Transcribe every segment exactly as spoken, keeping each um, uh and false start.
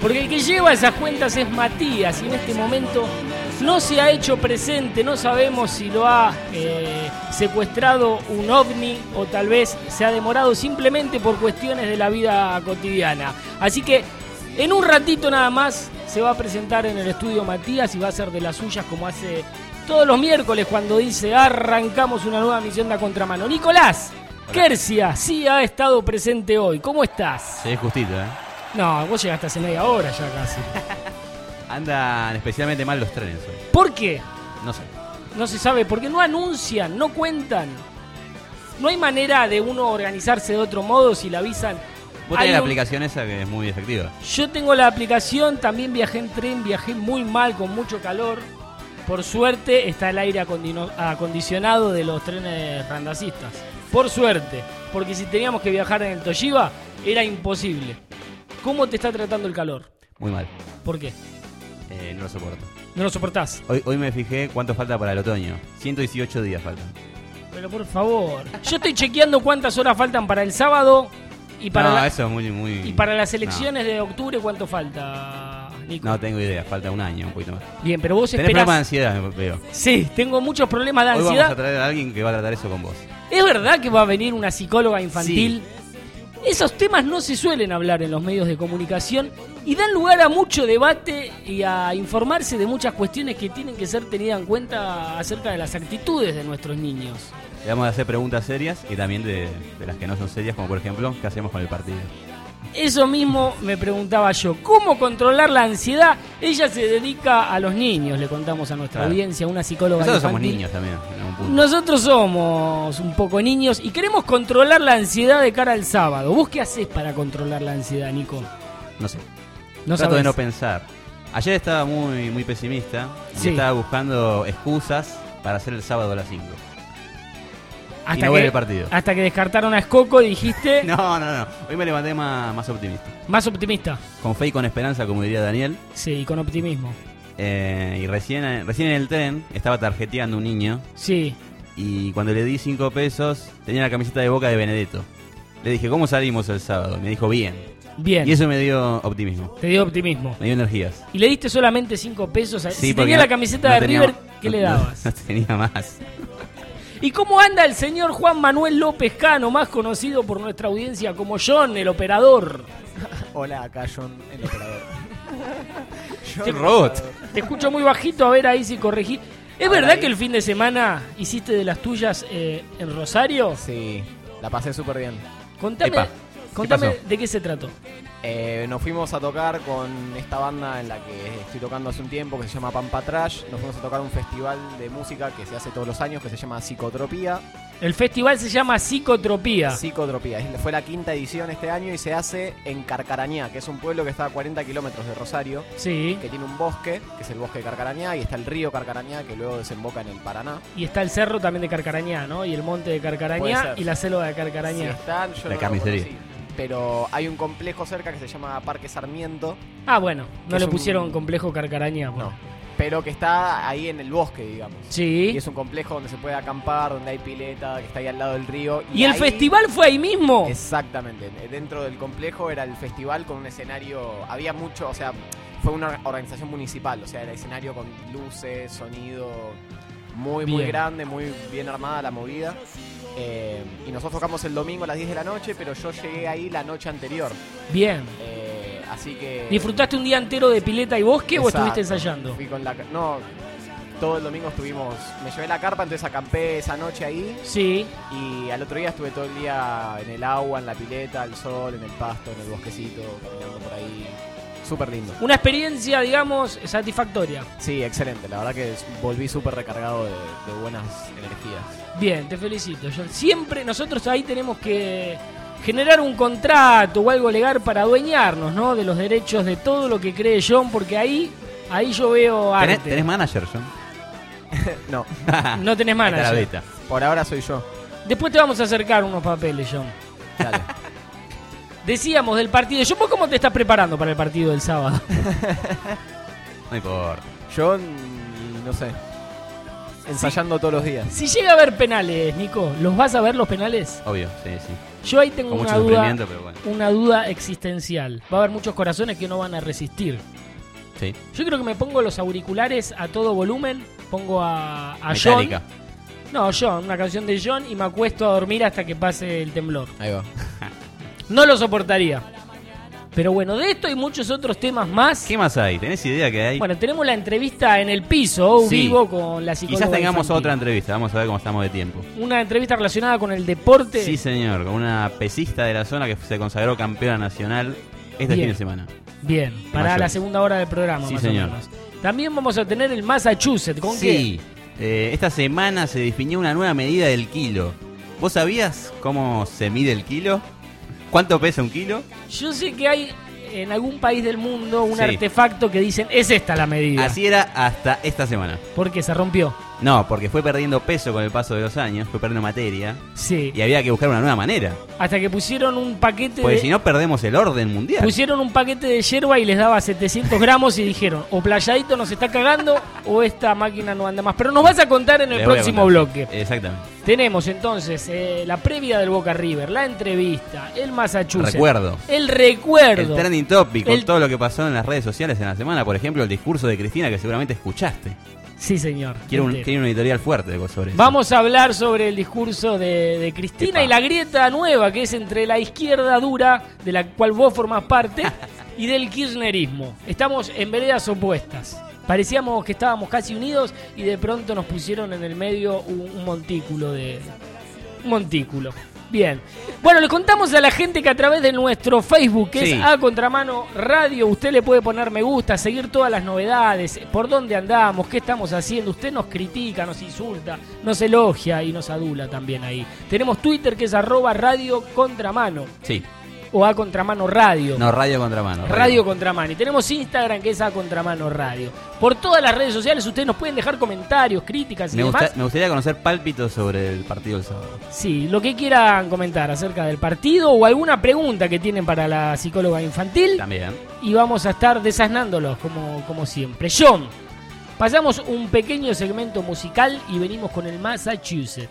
Porque el que lleva esas cuentas es Matías y en este momento no se ha hecho presente, no sabemos si lo ha eh, secuestrado un ovni o tal vez se ha demorado simplemente por cuestiones de la vida cotidiana. Así que en un ratito nada más se va a presentar en el estudio Matías y va a hacer de las suyas como hace todos los miércoles cuando dice arrancamos una nueva misión de A Contramano. Nicolás Quercia sí ha estado presente hoy. ¿Cómo estás? Sí, justito, ¿eh? No, vos llegaste hace media hora ya casi. Andan especialmente mal los trenes hoy. ¿Por qué? No sé. No se sabe, porque no anuncian, no cuentan. No hay manera de uno organizarse de otro modo si le avisan. Vos tenés la aplicación esa que es muy efectiva. Yo tengo la aplicación, también viajé en tren, viajé muy mal, con mucho calor. Por suerte está el aire acondicionado de los trenes randacistas. Por suerte, porque si teníamos que viajar en el Toshiba, era imposible. ¿Cómo te está tratando el calor? Muy mal. ¿Por qué? Eh, no lo soporto. ¿No lo soportás? Hoy, hoy me fijé cuánto falta para el otoño. ciento dieciocho días faltan. Pero por favor. Yo estoy chequeando cuántas horas faltan para el sábado y para, no, la, eso es muy, muy... y para las elecciones no. de octubre, ¿cuánto falta, Nico? No tengo idea, falta un año, un poquito más. Bien, pero vos Tenés esperás... problemas de ansiedad, veo. Sí, tengo muchos problemas de ansiedad. Hoy vamos a traer a alguien que va a tratar eso con vos. ¿Es verdad que va a venir una psicóloga infantil? Sí. Esos temas no se suelen hablar en los medios de comunicación y dan lugar a mucho debate y a informarse de muchas cuestiones que tienen que ser tenidas en cuenta acerca de las actitudes de nuestros niños. Le vamos a hacer preguntas serias y también de, de las que no son serias, como por ejemplo, ¿qué hacemos con el partido? Eso mismo me preguntaba yo. ¿Cómo controlar la ansiedad? Ella se dedica a los niños, le contamos a nuestra claro. audiencia, una psicóloga Nosotros infantil. somos niños también, en un punto. Nosotros somos un poco niños y queremos controlar la ansiedad de cara al sábado. ¿Vos qué haces para controlar la ansiedad, Nico? No sé. No Trato sabés. de no pensar. Ayer estaba muy, muy pesimista y sí. estaba buscando excusas para hacer el sábado a las cinco. Hasta y no que, ver el partido. Hasta que descartaron a Escoco y dijiste... no, no, no. Hoy me levanté más, más optimista. Más optimista. Con fe y con esperanza, como diría Daniel. Sí, con optimismo. Eh, y recién, recién en el tren estaba tarjeteando un niño. Sí. Y cuando le di cinco pesos, tenía la camiseta de Boca de Benedetto. Le dije, ¿cómo salimos el sábado? Me dijo, bien. Bien. Y eso me dio optimismo. Te dio optimismo. Me dio energías. ¿Y le diste solamente cinco pesos? Sí, si tenía no, la camiseta no de tenía, River, ¿qué no, le dabas? No, no tenía más. ¿Y cómo anda el señor Juan Manuel López Cano, más conocido por nuestra audiencia como John, el operador? Hola, acá John, el operador. John Robot. Te escucho muy bajito, a ver ahí si corregí. ¿Es verdad ahí que el fin de semana hiciste de las tuyas eh, en Rosario? Sí, la pasé súper bien. Contame, Epa, contame ¿qué de qué se trató. Eh, nos fuimos a tocar con esta banda en la que estoy tocando hace un tiempo, que se llama Pampa Trash. Nos fuimos a tocar un festival de música que se hace todos los años, que se llama Psicotropía. El festival se llama Psicotropía. Psicotropía. Fue la quinta edición este año y se hace en Carcarañá, que es un pueblo que está a cuarenta kilómetros de Rosario. Sí. Que tiene un bosque, que es el bosque de Carcarañá, y está el río Carcarañá, que luego desemboca en el Paraná. Y está el cerro también de Carcarañá, ¿no? Y el monte de Carcarañá y la selva de Carcarañá. Sí, están, yo la no carnicería. Recuerdo, sí. Pero hay un complejo cerca que se llama Parque Sarmiento. Ah, bueno, no le un... pusieron complejo Carcarañá. Bueno. No, pero que está ahí en el bosque, digamos. Sí. Y es un complejo donde se puede acampar, donde hay pileta, que está ahí al lado del río. ¿Y, ¿Y el ahí... festival fue ahí mismo? Exactamente. Dentro del complejo era el festival con un escenario... Había mucho, o sea, fue una organización municipal. O sea, era escenario con luces, sonido... Muy, bien. muy grande, muy bien armada la movida. Eh, y nosotros tocamos el domingo a las diez de la noche, pero yo llegué ahí la noche anterior. Bien. Eh, así que... ¿Disfrutaste un día entero de pileta y bosque? Exacto. ¿O estuviste ensayando? Fui con la... No, todo el domingo estuvimos... Me llevé la carpa, entonces acampé esa noche ahí. Sí. Y al otro día estuve todo el día en el agua, en la pileta, al sol, en el pasto, en el bosquecito, caminando por ahí. Súper lindo. Una experiencia, digamos, satisfactoria. Sí, excelente. La verdad que volví súper recargado de, de buenas energías. Bien, te felicito, John. Siempre nosotros ahí tenemos que generar un contrato o algo legal para adueñarnos, ¿no? De los derechos de todo lo que cree John, porque ahí, ahí yo veo arte. ¿Tenés, ¿tenés manager, John? No. No tenés manager. Por ahora soy yo. Después te vamos a acercar unos papeles, John. Dale. Decíamos del partido. John, ¿vos cómo te estás preparando para el partido del sábado? No importa. Yo, no sé. ensayando sí. todos los días. Si llega a haber penales, Nico, ¿los vas a ver los penales? Obvio, sí, sí. Yo ahí tengo Con una mucho duda, sufrimiento, pero bueno. una duda existencial. Va a haber muchos corazones que no van a resistir. Sí. Yo creo que me pongo los auriculares a todo volumen, pongo a, a Metallica. John. No, John, una canción de John y me acuesto a dormir hasta que pase el temblor. Ahí va. No lo soportaría. Pero bueno, de esto y muchos otros temas más. ¿Qué más hay? ¿Tenés idea que hay? Bueno, tenemos la entrevista en el piso, Sí. vivo, con la psicóloga Quizás tengamos infantil. otra entrevista, vamos a ver cómo estamos de tiempo. Una entrevista relacionada con el deporte. Sí, señor, con una pesista de la zona que se consagró campeona nacional este Bien. fin de semana. Bien, para Mayor. la segunda hora del programa, Sí, más señor. o menos. También vamos a tener el Massachusetts. ¿Con Sí, eh, esta semana se definió una nueva medida del kilo. ¿Vos sabías cómo se mide el kilo? ¿Cuánto pesa un kilo? qué? Yo sé que hay en algún país del mundo un Sí. artefacto que dicen, es esta la medida. Así era hasta esta semana. Porque se rompió. No, porque fue perdiendo peso con el paso de los años, fue perdiendo materia Sí. y había que buscar una nueva manera. Hasta que pusieron un paquete Porque de... si no perdemos el orden mundial. Pusieron un paquete de yerba y les daba setecientos gramos y dijeron, o Playadito nos está cagando o esta máquina no anda más. Pero nos vas a contar en el Les voy a próximo contar. bloque. Exactamente. Tenemos entonces eh, la previa del Boca River, la entrevista, el Massachusetts. Recuerdo. El recuerdo. El trending topic, con El- todo lo que pasó en las redes sociales en la semana. Por ejemplo, el discurso de Cristina que seguramente escuchaste. Sí, señor. Quiero un, Entero. quiero un editorial fuerte sobre eso. Vamos a hablar sobre el discurso de, de Cristina Epa. y la grieta nueva que es entre la izquierda dura, de la cual vos formás parte, y del kirchnerismo. Estamos en veredas opuestas. Parecíamos que estábamos casi unidos y de pronto nos pusieron en el medio un, un montículo de... Un montículo. Bien. Bueno, le contamos a la gente que a través de nuestro Facebook, que Sí. es A Contramano Radio, usted le puede poner me gusta, seguir todas las novedades, por dónde andamos, qué estamos haciendo. Usted nos critica, nos insulta, nos elogia y nos adula también ahí. Tenemos Twitter, que es arroba Radio Contramano, Sí. o A Contramano Radio. No, radio contra mano. Radio Contramano. Y tenemos Instagram, que es A Contramano Radio. Por todas las redes sociales ustedes nos pueden dejar comentarios, críticas y Me, demás. gusta- me gustaría conocer pálpitos sobre el partido del sábado. Sí, lo que quieran comentar acerca del partido o alguna pregunta que tienen para la psicóloga infantil. También. Y vamos a estar desasnándolos como, como siempre. John, pasamos un pequeño segmento musical y venimos con el Massachusetts.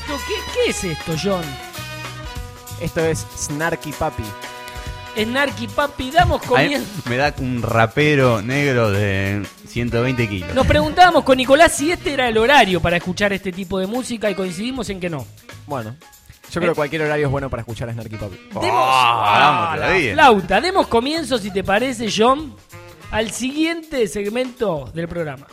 esto? ¿Qué, qué es esto, John? Esto es Snarky Puppy. Snarky Puppy, damos comienzo. Me da un rapero negro de ciento veinte kilos. Nos preguntábamos con Nicolás si este era el horario para escuchar este tipo de música y coincidimos en que no. Bueno, yo creo que cualquier horario es bueno para escuchar a Snarky Puppy. Demos, Oh, ah, vamos la todavía. flauta, demos comienzo, si te parece, John, al siguiente segmento del programa.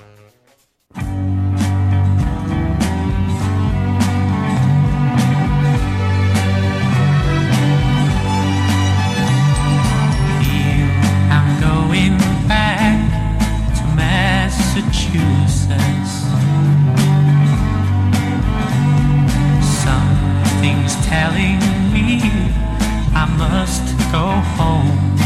Telling me I must go home,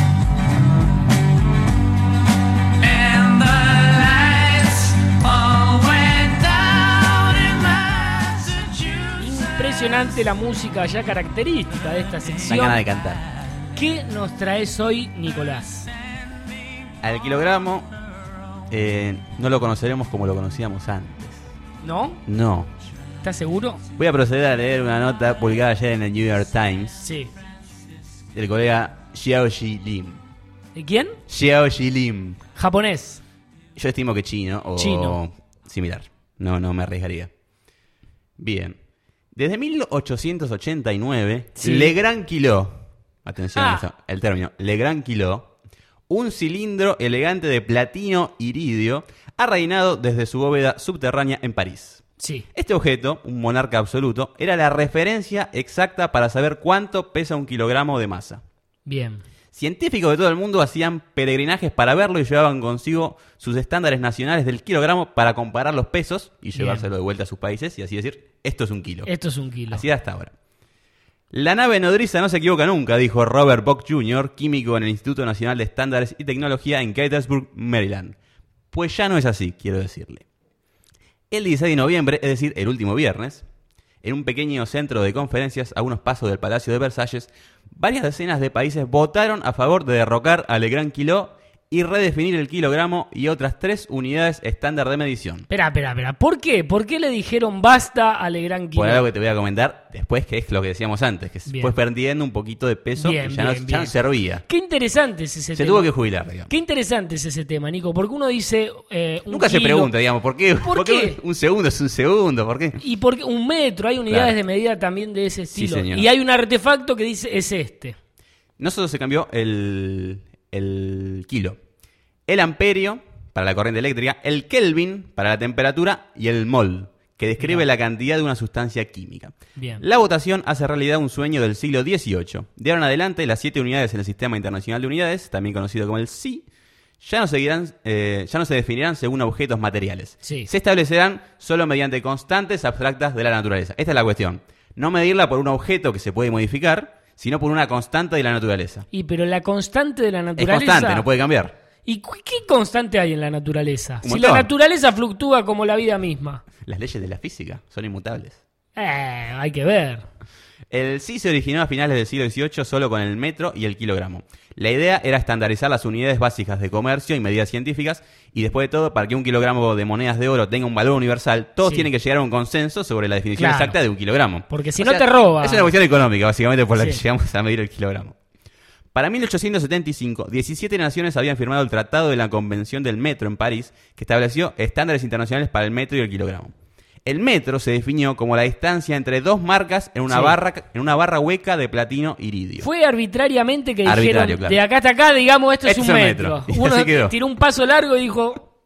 and the lights all went down in Massachusetts. Impresionante la música ya característica de esta Da sección. ganas de cantar. ¿Qué nos traes hoy, Nicolás? Al kilogramo eh, no lo conoceremos como lo conocíamos antes. ¿No? No. ¿Estás seguro? Voy a proceder a leer una nota publicada ayer en el New York Times Sí. del colega Xiaoxi Lim. ¿De quién? Xiaoxi Lim. Japonés. Yo estimo que chino o Chino. similar. No, no me arriesgaría. Bien. Desde mil ochocientos ochenta y nueve, Sí. Le Grand Kilo, atención Ah. a eso, el término, Le Grand Kilo, un cilindro elegante de platino iridio, ha reinado desde su bóveda subterránea en París. Sí. Este objeto, un monarca absoluto, era la referencia exacta para saber cuánto pesa un kilogramo de masa. Bien. Científicos de todo el mundo hacían peregrinajes para verlo y llevaban consigo sus estándares nacionales del kilogramo para comparar los pesos y Bien. llevárselo de vuelta a sus países y así decir, esto es un kilo. Esto es un kilo. Así hasta ahora. La nave nodriza no se equivoca nunca, dijo Robert Bock junior, químico en el Instituto Nacional de Estándares y Tecnología en Gettysburg, Maryland. Pues ya no es así, quiero decirle. El dieciséis de noviembre, es decir, el último viernes, en un pequeño centro de conferencias a unos pasos del Palacio de Versalles, varias decenas de países votaron a favor de derrocar al Le Grand Kilo y redefinir el kilogramo y otras tres unidades estándar de medición. Espera, espera, espera. ¿Por qué? ¿Por qué le dijeron basta a Le Grand Kilo? Por algo que te voy a comentar después, que es lo que decíamos antes, que se Bien. fue perdiendo un poquito de peso Bien, y ya, bien, no, ya bien. no servía. Qué interesante es ese Se tema. tuvo que jubilar, digamos. Qué interesante es ese tema, Nico, porque uno dice eh, un Nunca se kilo, pregunta, digamos, ¿por qué? ¿Por qué? un segundo es un segundo? ¿Por qué? Y porque un metro, hay unidades Claro. de medida también de ese Sí, estilo. señor. Y hay un artefacto que dice es este. No solo se cambió el, el kilo, el amperio para la corriente eléctrica, el Kelvin para la temperatura y el mol, que describe Bien. la cantidad de una sustancia química. Bien. La votación hace realidad un sueño del siglo dieciocho. De ahora en adelante, las siete unidades en el Sistema Internacional de Unidades, también conocido como el S I, ya no, seguirán, eh, ya no se definirán según objetos materiales. Sí. Se establecerán solo mediante constantes abstractas de la naturaleza. Esta es la cuestión. No medirla por un objeto que se puede modificar, sino por una constante de la naturaleza. Y pero la constante de la Es naturaleza... constante, no puede cambiar. ¿Y cu- qué constante hay en la naturaleza? Un Si la montón. naturaleza fluctúa como la vida misma. Las leyes de la física son inmutables. Eh, hay que ver. El S I se originó a finales del siglo dieciocho solo con el metro y el kilogramo. La idea era estandarizar las unidades básicas de comercio y medidas científicas, y después de todo, para que un kilogramo de monedas de oro tenga un valor universal, todos Sí. tienen que llegar a un consenso sobre la definición Claro. exacta de un kilogramo. Porque si O no sea, te roban. Es una cuestión económica, básicamente, por la Sí. que llegamos a medir el kilogramo. Para mil ochocientos setenta y cinco, diecisiete naciones habían firmado el Tratado de la Convención del Metro en París, que estableció estándares internacionales para el metro y el kilogramo. El metro se definió como la distancia entre dos marcas en una, Sí. barra, en una barra hueca de platino iridio. Fue arbitrariamente que Arbitrario, dijeron, claro. de acá hasta acá, digamos, esto Este es un es el metro. metro. Y Uno así quedó. tiró un paso largo y dijo,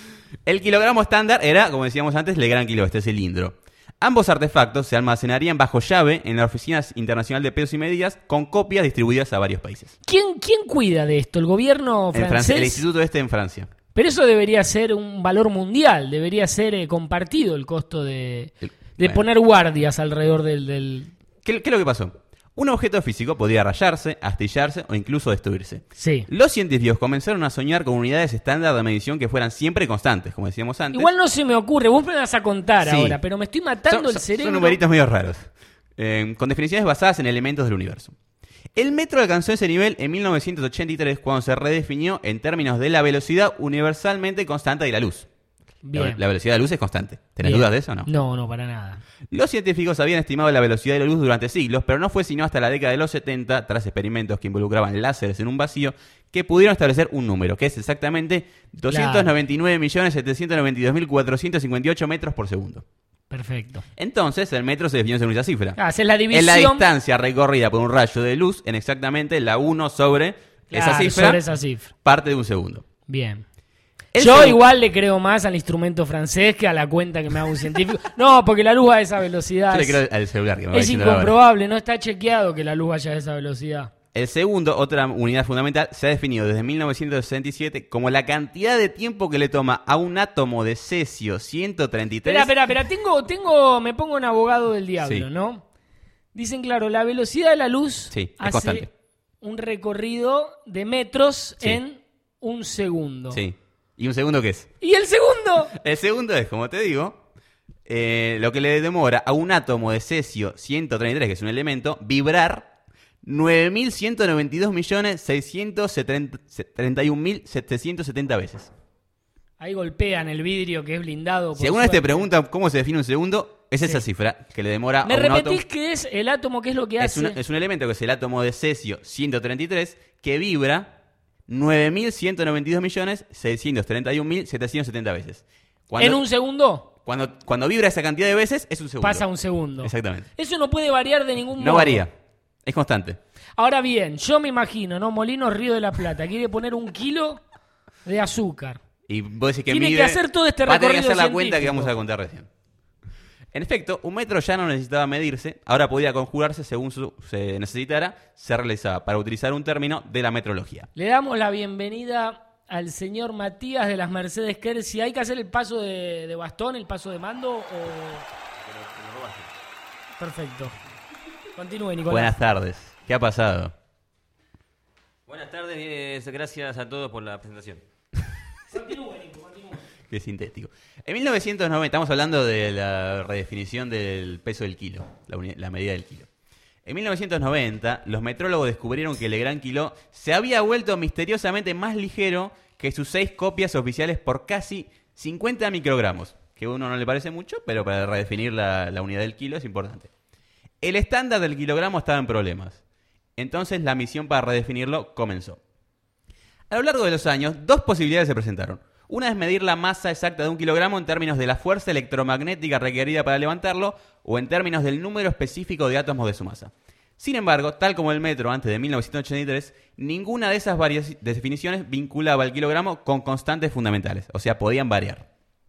El kilogramo estándar era, como decíamos antes, Le Grand Kilo, este cilindro. Ambos artefactos se almacenarían bajo llave en la Oficina Internacional de Pesos y Medidas, con copias distribuidas a varios países. ¿quién, quién cuida de esto? ¿El gobierno En Francia, francés? el instituto este en Francia. Pero eso debería ser un valor mundial, debería ser eh, compartido el costo de, El- de bueno. poner guardias alrededor del... del... ¿Qué, ¿Qué es lo que pasó? Un objeto físico podía rayarse, astillarse o incluso destruirse. Sí. Los científicos comenzaron a soñar con unidades estándar de medición que fueran siempre constantes, como decíamos antes. Igual no se me ocurre, vos me vas a contar Sí. ahora, pero me estoy matando son, el son- cerebro. Son numeritos medio raros. Eh, con definiciones basadas en elementos del universo. El metro alcanzó ese nivel en mil novecientos ochenta y tres, cuando se redefinió en términos de la velocidad universalmente constante de la luz. La, Bien. la velocidad de la luz es constante. ¿Tenés Bien. dudas de eso o no? No, no, para nada. Los científicos habían estimado la velocidad de la luz durante siglos, pero no fue sino hasta la década de los setenta, tras experimentos que involucraban láseres en un vacío, que pudieron establecer un número, que es exactamente doscientos noventa y nueve millones setecientos noventa y dos mil cuatrocientos cincuenta y ocho metros por segundo. Perfecto. Entonces, el metro se definió según esa cifra. Ah, hacer la Es división. la distancia recorrida por un rayo de luz en exactamente la uno sobre esa Claro, cifra, sobre esa cifra. parte de un segundo. Bien. El Yo segu- igual le creo más al instrumento francés que a la cuenta que me haga un científico. No, porque la luz a esa velocidad Yo le es, creo al celular que me va es diciendo la hora. incomprobable, no está chequeado que la luz vaya a esa velocidad. El segundo, otra unidad fundamental, se ha definido desde mil novecientos sesenta y siete como la cantidad de tiempo que le toma a un átomo de cesio ciento treinta y tres. Espera, espera, espera, tengo, tengo, me pongo en abogado del diablo, Sí. ¿no? Dicen, claro, la velocidad de la luz Sí, es hace constante. un recorrido de metros Sí. en un segundo. Sí. ¿Y un segundo qué es? ¿Y el segundo? El segundo es, como te digo, eh, lo que le demora a un átomo de cesio ciento treinta y tres, que es un elemento, vibrar nueve mil ciento noventa y dos millones seiscientos treinta y un mil setecientos setenta veces. Ahí golpean el vidrio que es blindado. por Si alguna vez te suerte. preguntan cómo se define un segundo, es esa cifra que le demora ¿Me a un átomo. repetís qué es el átomo? ¿Qué es lo que Es, hace? una- es un elemento que es el átomo de cesio ciento treinta y tres que vibra nueve mil ciento noventa y dos millones seiscientos treinta y un mil setecientos setenta veces. Cuando, ¿En un segundo? cuando, cuando vibra esa cantidad de veces, es un segundo. Pasa un segundo. Exactamente. Eso no puede variar de ningún modo. No varía. Es constante. Ahora bien, yo me imagino, ¿no? Molinos Río de la Plata quiere poner un kilo de azúcar. Y vos decís que Tiene mide, que hacer todo este va a tener que recorrido hacer la cuenta que científico. vamos a contar recién. En efecto, un metro ya no necesitaba medirse, ahora podía conjugarse según su- se necesitara, se realizaba para utilizar un término de la metrología. Le damos la bienvenida al señor Matías de las Mercedes Kersi. ¿Hay que hacer el paso de, de bastón, el paso de mando o...? Perfecto. Continúe, Nicolás. Buenas tardes. ¿Qué ha pasado? Buenas tardes, eh, gracias a todos por la presentación. Continúe, Nico, continúe. Qué sintético. En mil novecientos noventa, estamos hablando de la redefinición del peso del kilo, la, uni- la medida del kilo. En mil novecientos noventa, los metrólogos descubrieron que el gran kilo se había vuelto misteriosamente más ligero que sus seis copias oficiales por casi cincuenta microgramos, que a uno no le parece mucho, pero para redefinir la, la unidad del kilo es importante. El estándar del kilogramo estaba en problemas. Entonces la misión para redefinirlo comenzó. A lo largo de los años, dos posibilidades se presentaron. Una es medir la masa exacta de un kilogramo en términos de la fuerza electromagnética requerida para levantarlo o en términos del número específico de átomos de su masa. Sin embargo, tal como el metro antes de mil novecientos ochenta y tres, ninguna de esas varias definiciones vinculaba el kilogramo con constantes fundamentales, o sea, podían variar.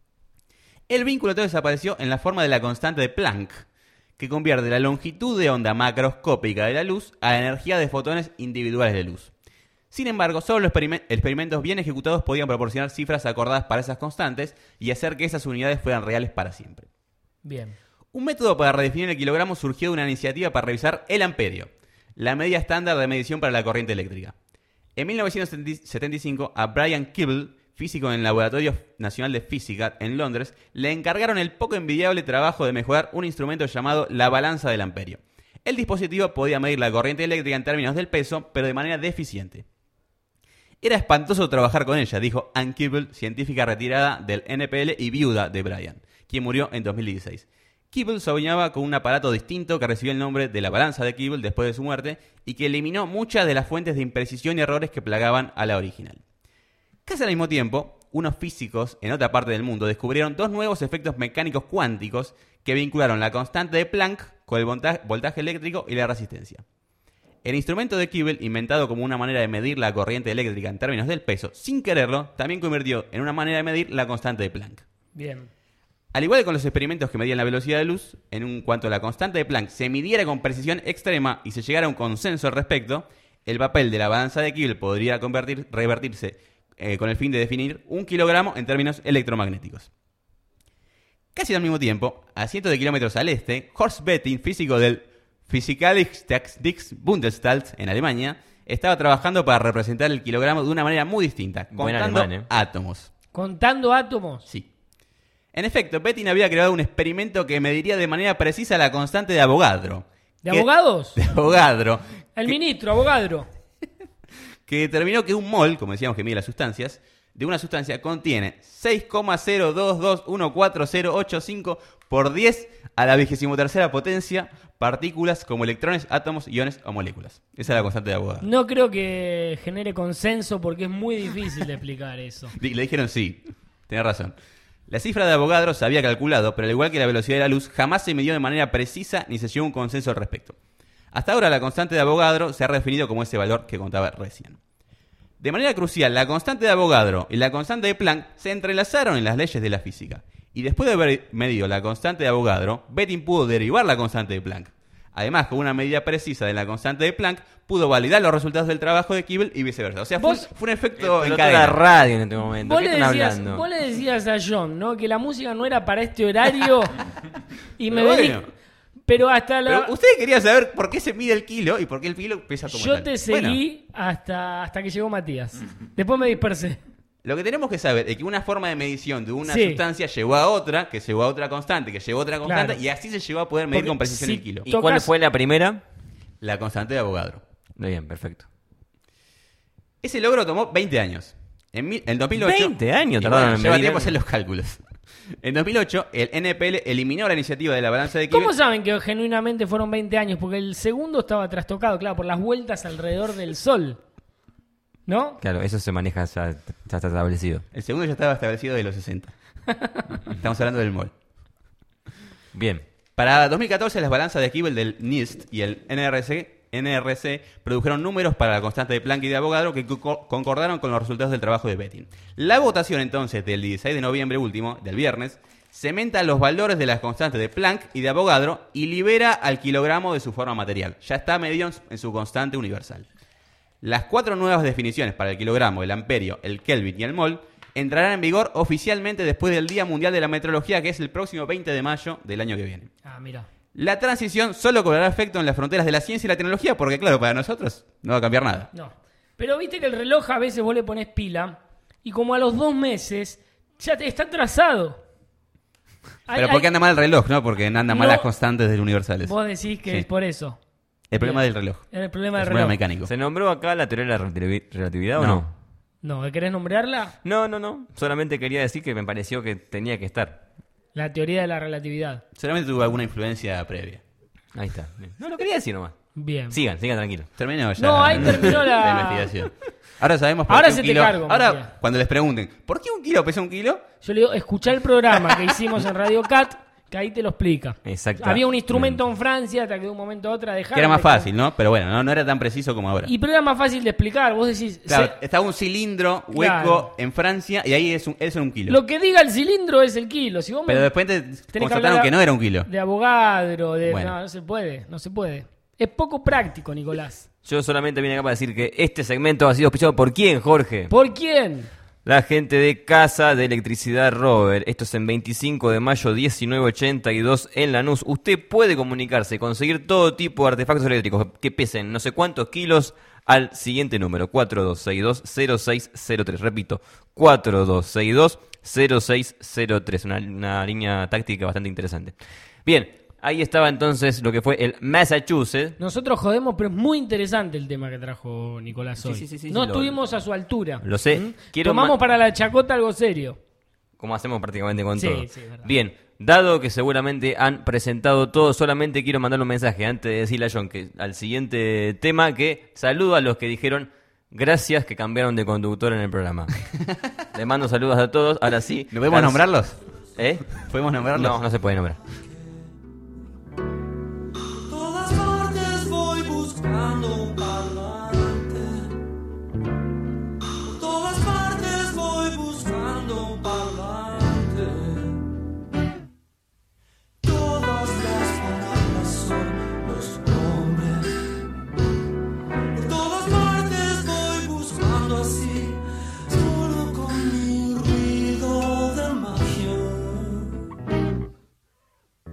El vínculo entonces apareció en la forma de la constante de Planck, que convierte la longitud de onda macroscópica de la luz a la energía de fotones individuales de luz. Sin embargo, solo los experime- experimentos bien ejecutados podían proporcionar cifras acordadas para esas constantes y hacer que esas unidades fueran reales para siempre. Bien. Un método para redefinir el kilogramo surgió de una iniciativa para revisar el amperio, la medida estándar de medición para la corriente eléctrica. En mil novecientos setenta y cinco, a Brian Kibble, físico en el Laboratorio Nacional de Física en Londres, le encargaron el poco envidiable trabajo de mejorar un instrumento llamado la balanza del amperio. El dispositivo podía medir la corriente eléctrica en términos del peso, pero de manera deficiente. Era espantoso trabajar con ella, dijo Ann Kibble, científica retirada del N P L y viuda de Brian, quien murió en dos mil dieciséis. Kibble soñaba con un aparato distinto que recibió el nombre de la balanza de Kibble después de su muerte y que eliminó muchas de las fuentes de imprecisión y errores que plagaban a la original. Casi al mismo tiempo, unos físicos en otra parte del mundo descubrieron dos nuevos efectos mecánicos cuánticos que vincularon la constante de Planck con el voltaje, voltaje eléctrico y la resistencia. El instrumento de Kibble, inventado como una manera de medir la corriente eléctrica en términos del peso, sin quererlo, también convirtió en una manera de medir la constante de Planck. Bien. Al igual que con los experimentos que medían la velocidad de luz, en un cuanto la constante de Planck se midiera con precisión extrema y se llegara a un consenso al respecto, el papel de la balanza de Kibble podría convertir, revertirse eh, con el fin de definir un kilogramo en términos electromagnéticos. Casi al mismo tiempo, a cientos de kilómetros al este, Horst Betting, físico del Physikalische-Bundesanstalt en Alemania, estaba trabajando para representar el kilogramo de una manera muy distinta, Buen contando alemán, ¿eh? átomos. ¿Contando átomos? Sí. En efecto, Betting había creado un experimento que mediría de manera precisa la constante de Avogadro. ¿De que- abogados? De Avogadro. El que, ministro, abogado. que determinó que un mol, como decíamos que mide las sustancias, de una sustancia contiene seis coma cero dos dos uno cuatro cero ocho cinco por diez a la vigésimo tercera potencia partículas como electrones, átomos, iones o moléculas. Esa es la constante de Avogadro. No creo que genere consenso porque es muy difícil de explicar eso. Di- Le dijeron sí, tenés razón. La cifra de Avogadro se había calculado, pero al igual que la velocidad de la luz, jamás se midió de manera precisa ni se llegó a un consenso al respecto. Hasta ahora la constante de Avogadro se ha definido como ese valor que contaba recién. De manera crucial, la constante de Avogadro y la constante de Planck se entrelazaron en las leyes de la física. Y después de haber medido la constante de Avogadro, Betting pudo derivar la constante de Planck. Además, con una medida precisa de la constante de Planck, pudo validar los resultados del trabajo de Kibble y viceversa. O sea, fue, Vos- fue un efecto en Explotó cadena. la radio en este momento. Vos ¿Qué le, están decías, hablando? vos le decías a John, ¿no? Que la música no era para este horario y me Pero venís... bueno. Pero hasta la... Pero usted quería saber por qué se mide el kilo y por qué el kilo pesa como Yo tal. te seguí hasta, hasta que llegó Matías. Después me dispersé. Lo que tenemos que saber es que una forma de medición de una Sí. sustancia llevó a otra, que llevó a otra constante, que llevó a otra constante, Claro. y así se llegó a poder medir Porque con precisión si el kilo. ¿Y tocas- cuál fue la primera? La constante de Avogadro. Muy bien, perfecto. Ese logro tomó veinte años. En, mil- en dos mil ocho... veinte años Y tardaron bueno, en lleva medir tiempo años. hacer los cálculos. En dos mil ocho, el N P L eliminó la iniciativa de la balanza de Kibble. ¿Cómo saben que genuinamente fueron veinte años? Porque el segundo estaba trastocado, claro, por las vueltas alrededor del Sol. ¿No? Claro, eso se maneja, ya, ya está establecido. El segundo ya estaba establecido de los sesenta. Estamos hablando del mol. Bien. Para dos mil catorce, las balanzas de Kibble del NIST y el N R C, N R C produjeron números para la constante de Planck y de Avogadro que co- concordaron con los resultados del trabajo de Betting. La votación entonces del dieciséis de noviembre último, del viernes, cementa los valores de las constantes de Planck y de Avogadro y libera al kilogramo de su forma material. Ya está medido en su- en su constante universal. Las cuatro nuevas definiciones para el kilogramo, el amperio, el kelvin y el mol entrarán en vigor oficialmente después del Día Mundial de la Metrología, que es el próximo veinte de mayo del año que viene. Ah, mira. La transición solo cobrará efecto en las fronteras de la ciencia y la tecnología, porque claro, para nosotros no va a cambiar nada. No. Pero viste que el reloj a veces vos le pones pila y como a los dos meses ya te- está atrasado. Hay- Pero ¿por qué hay- anda mal el reloj, no? Porque andan mal No. las constantes del universales. Vos decís que Sí. es por eso. El problema Bien. del reloj. Es el problema Es del un problema reloj. mecánico. ¿Se nombró acá la teoría de la relativi- relatividad o No. no? No, ¿querés nombrarla? No, no, no. Solamente quería decir que me pareció que tenía que estar. La teoría de la relatividad. Seguramente tuvo alguna influencia previa. Ahí está. Bien. No, lo quería decir nomás. Bien. Sigan, sigan tranquilos. Terminó ya. No, ahí terminó la- investigación. Ahora sabemos por Ahora qué un se te kilo... cargo, Ahora, Matías. cuando les pregunten, ¿por qué un kilo pesa un kilo? Yo le digo, escuchá el programa que hicimos en Radio Cat, que ahí te lo explica. Exacto. Había un instrumento en Francia hasta que de un momento a otro dejaron. Que era más de- fácil, ¿no? Pero bueno, no, no era tan preciso como ahora. Y pero era más fácil de explicar. Vos decís, Claro, se- estaba un cilindro hueco Claro. en Francia y ahí es un, eso era un kilo. lo que diga el cilindro es el kilo. Si vos me- Pero después te tenés que constataron hablar que no era un kilo. de Avogadro, de... Bueno. No, no se puede, no se puede. Es poco práctico, Nicolás. Yo solamente vine acá para decir que este segmento ha sido auspiciado por quién, Jorge. ¿Por quién? La gente de Casa de Electricidad Robert. Esto es en veinticinco de mayo diecinueve ochenta y dos en Lanús. Usted puede comunicarse y conseguir todo tipo de artefactos eléctricos que pesen no sé cuántos kilos al siguiente número: cuatro dos seis dos cero seis cero tres. Repito, cuatro dos seis dos cero seis cero tres. Una, una línea táctica bastante interesante. Bien, ahí estaba entonces lo que fue el Massachusetts. Nosotros jodemos, pero es muy interesante el tema que trajo Nicolás Sí, hoy. sí, sí, sí, no sí, lo- estuvimos a su altura. Lo sé. ¿Mm? Quiero Tomamos ma- para la chacota algo serio. Como hacemos prácticamente con Sí, todo. sí, es verdad. Bien, dado que seguramente han presentado todo, solamente quiero mandar un mensaje antes de decirle a John que al siguiente tema que saludo a los que dijeron gracias que cambiaron de conductor en el programa. Le mando saludos a todos. Ahora sí. ¿No podemos Las- nombrarlos? ¿Eh? ¿Podemos nombrarlos? No, no se puede nombrar. Todas partes voy buscando un parlante. Por todas partes voy buscando un parlante. Todas las palabras son los nombres. Por todas partes voy buscando así, solo con mi ruido de magia.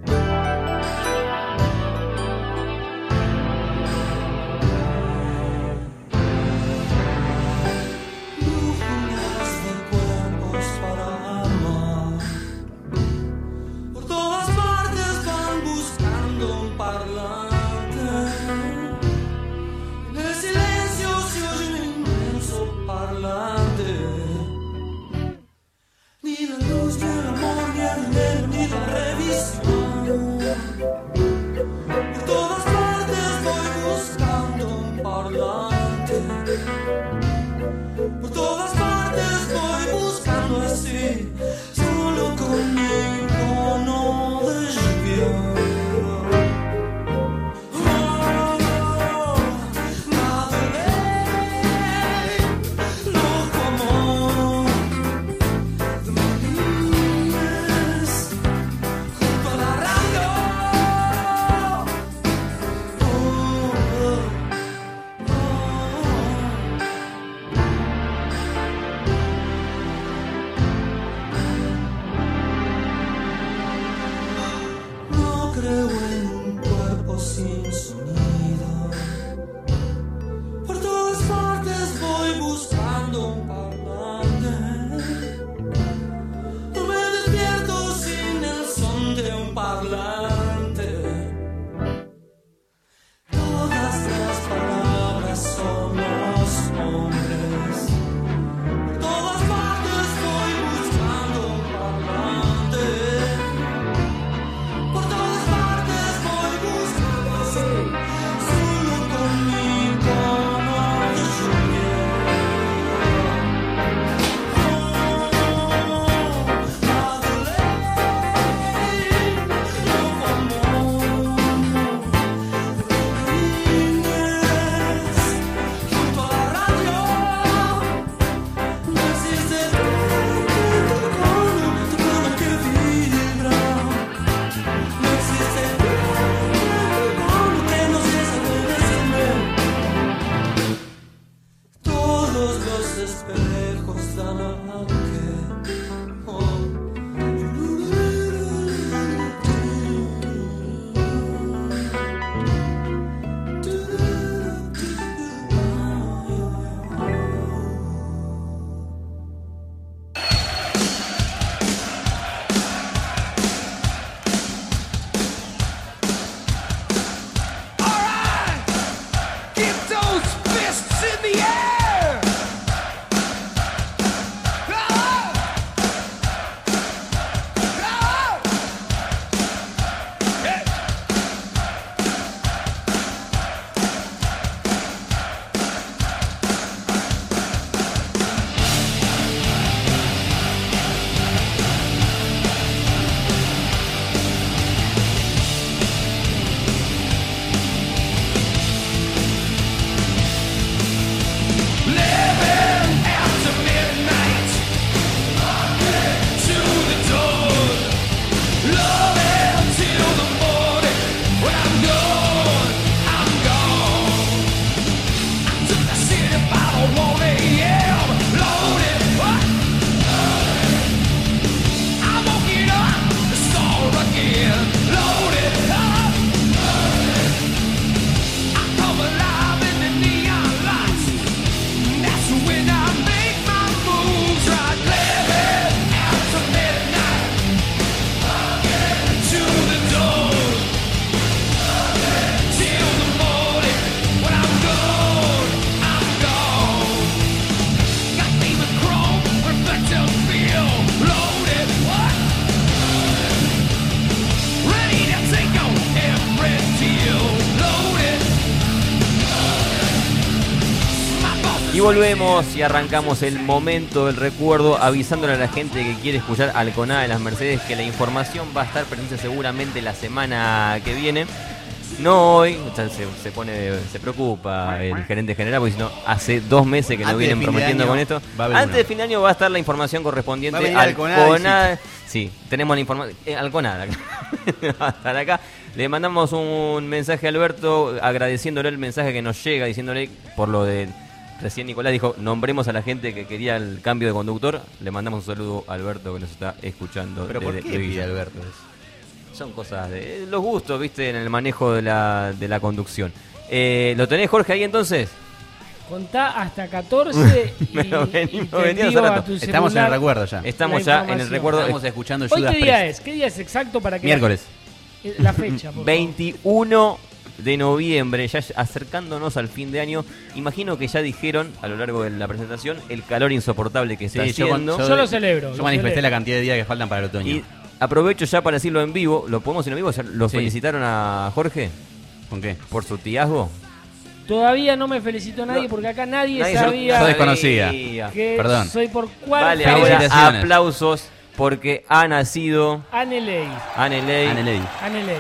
Y volvemos y arrancamos el momento del recuerdo, avisándole a la gente que quiere escuchar Alconada de las Mercedes que la información va a estar presente seguramente la semana que viene. No hoy, o sea, se, se pone, se preocupa el gerente general porque si no, hace dos meses que nos Antes vienen de fin de prometiendo año con esto. va a haber Antes uno. de fin de año va a estar la información correspondiente Va a venir al Alconada, Alconada. Sí, tenemos la información. Eh, Alconada, va a estar acá. Le mandamos un mensaje a Alberto agradeciéndole el mensaje que nos llega, diciéndole por lo de. Recién Nicolás dijo, nombremos a la gente que quería el cambio de conductor. Le mandamos un saludo a Alberto que nos está escuchando. ¿Pero por desde- qué de pide Villa. Alberto eso? Son cosas de los gustos, viste, en el manejo de la, de la conducción. Eh, ¿Lo tenés, Jorge, ahí entonces? Contá hasta catorce y, Me lo y venimos te vendiendo envío hace a rato. tu Estamos en el celular. recuerdo ya. Estamos La ya en el información. recuerdo. Estamos escuchando ¿Hoy Judas qué día Priest. es? ¿Qué día es exacto para que Miércoles. Eh, La fecha, por favor. veintiuno de noviembre, ya acercándonos al fin de año. Imagino que ya dijeron a lo largo de la presentación el calor insoportable que está Sí, yo, haciendo. Yo lo celebro, Yo lo manifesté celebro. la cantidad de días que faltan para el otoño. Y aprovecho ya para decirlo en vivo. ¿Lo podemos decir en vivo? ¿Ya ¿Lo Sí. felicitaron a Jorge ¿Con qué? por su tiazgo? Todavía no me felicitó nadie No. porque acá nadie, Nadie sabía Yo desconocía. que Perdón. soy por cuarta Vale, vez ahora Felicitaciones. aplausos porque ha nacido Aneley. Aneley, Aneley. Aneley.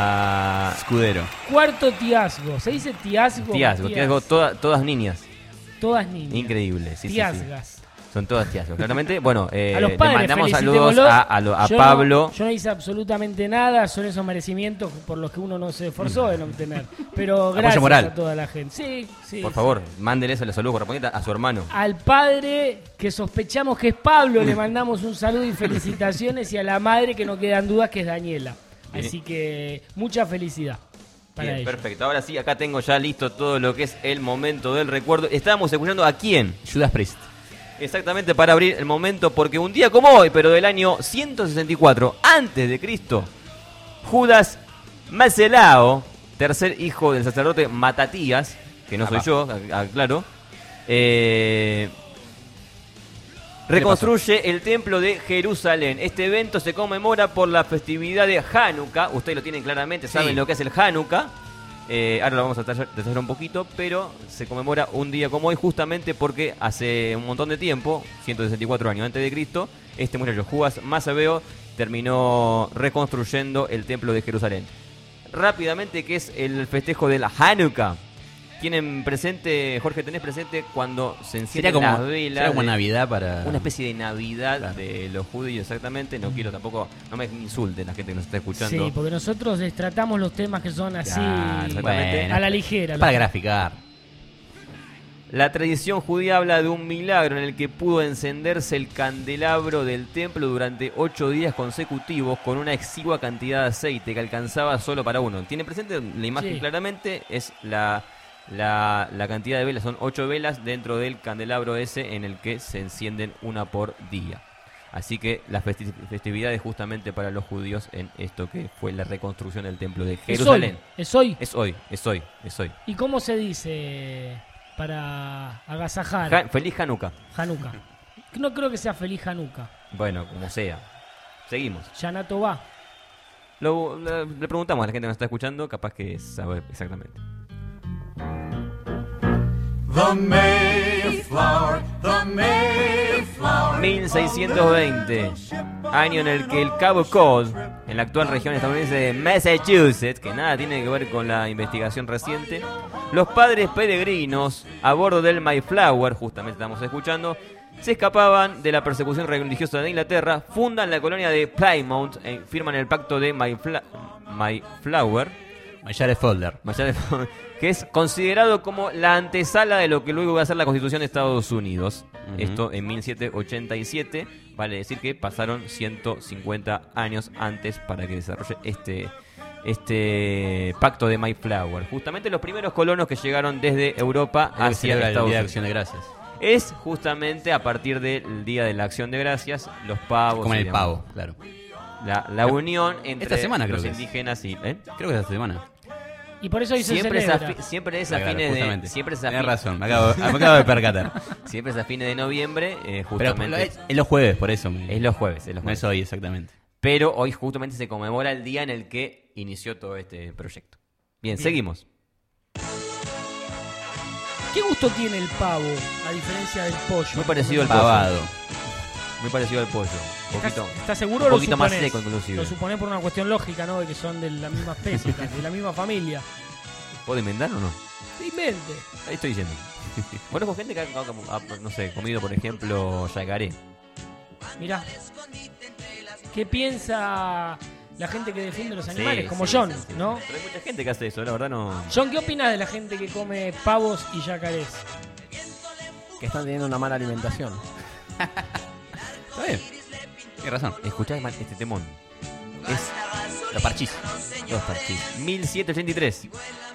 la Escudero. Cuarto tiazgo. ¿Se dice tiazgo? tiazgo, Matías? tiazgo, toda- todas niñas. Todas niñas. Increíble, sí, sí, sí. Tiazgas. Son todas tiazgos. Claramente, bueno, eh, A los le padres, mandamos felicitémoslo. saludos a, a, lo- a Yo Pablo. No, yo no hice absolutamente nada, son esos merecimientos por los que uno no se esforzó en obtener. Pero gracias moral. a toda la gente. Sí, sí. Por sí. favor, mándenles los saludos correspondientes a su hermano. Al padre que sospechamos que es Pablo le mandamos un saludo y felicitaciones, y a la madre que no quedan dudas que es Daniela. Bien. Así que mucha felicidad para Bien, ellos. perfecto. Ahora sí, acá tengo ya listo todo lo que es el momento del recuerdo. Estábamos escuchando a quién. Judas Priest. Exactamente para abrir el momento, porque un día como hoy, pero del año ciento sesenta y cuatro antes de Cristo, Judas Macelao, tercer hijo del sacerdote Matatías, que no soy Ajá. yo, a- aclaro, eh, reconstruye el templo de Jerusalén. Este evento se conmemora por la festividad de Hanukkah. Ustedes lo tienen claramente, saben Sí. lo que es el Hanukkah. Eh, ahora lo vamos a detallar detallar un poquito, pero se conmemora un día como hoy justamente porque hace un montón de tiempo, ciento sesenta y cuatro años antes de Cristo, este muchacho Judas Macabeo terminó reconstruyendo el templo de Jerusalén. Rápidamente, ¿qué es el festejo de la Hanukkah? ¿Tienen presente, Jorge, tenés presente cuando se Sería encienden como, las sería velas? como de- Navidad para... Una especie de Navidad Claro. de los judíos, exactamente. No quiero tampoco, no me insulten la gente que nos está escuchando. Sí, porque nosotros les tratamos los temas que son así Claro, exactamente. Bueno, a la ligera. para Los- graficar. La tradición judía habla de un milagro en el que pudo encenderse el candelabro del templo durante ocho días consecutivos con una exigua cantidad de aceite que alcanzaba solo para uno. ¿Tiene presente la imagen Sí. claramente? Es la, la, la cantidad de velas, son ocho velas dentro del candelabro ese en el que se encienden una por día. Así que las festi- festividades justamente para los judíos en esto que fue la reconstrucción del templo de Es hoy, Jerusalén. es hoy. Es hoy, es hoy, es hoy. ¿Y cómo se dice para agasajar Ja- feliz Hanukkah. Hanukkah? No creo que sea feliz Hanukkah. Bueno, como sea. Seguimos. Shana Tová. Lo, le, le preguntamos a la gente que nos está escuchando, capaz que sabe exactamente. The Mayflower, the Mayflower. mil seiscientos veinte, año en el que el Cabo Cod, en la actual región estadounidense de Massachusetts, que nada tiene que ver con la investigación reciente, los padres peregrinos a bordo del Mayflower, justamente estamos escuchando, se escapaban de la persecución religiosa de Inglaterra, fundan la colonia de Plymouth, eh, firman el pacto de Mayfla- Mayflower, Mayare Folder. que es considerado como la antesala de lo que luego va a ser la Constitución de Estados Unidos. Ujú. Esto en mil setecientos ochenta y siete, vale decir que pasaron ciento cincuenta años antes para que desarrolle este, este pacto de Mayflower. Justamente los primeros colonos que llegaron desde Europa Hacia hacia el Estados Día de Unidos. Acción de Gracias. Es justamente a partir del Día de la Acción de Gracias, los pavos. Como en y el demás. pavo, claro. La, la unión entre Esta semana creo los que es. indígenas y... ¿eh? Creo que es esta semana. Y por eso hoy se Siempre es, a, celebra. fi- siempre es a Claro, fines de justamente. siempre es a Tenés fin- razón, me acabo, me acabo de percatar. siempre es a fines de noviembre, eh, Pero justamente es, es los jueves, por eso. me- es los jueves, es los No jueves. es hoy, exactamente. Pero hoy justamente se conmemora el día en el que inició todo este proyecto. Bien, Bien. seguimos. ¿Qué gusto tiene el pavo, a diferencia del pollo? Muy parecido al pollo. Pavado. Muy parecido al pollo. Un ¿Estás, poquito, ¿estás seguro un o lo poquito más suponés? seco, inclusive. Lo suponés por una cuestión lógica, ¿no? De que son de la misma especie, casi, de la misma familia. ¿Puedo inventar o no? Te invente. Ahí estoy diciendo. Conozco gente que ha, ha- ha- no sé, comido, por ejemplo, yacaré. Mirá. ¿Qué piensa la gente que defiende los animales? Sí, Como sí, John, sí, sí. ¿no? Pero hay mucha gente que hace eso, la verdad no... John, ¿qué opinas de la gente que come pavos y yacarés? Que están teniendo una mala alimentación. Está bien. Tienes razón. Escuchá este temón. Es Los Parchís. Los Parchís. mil setecientos ochenta y tres.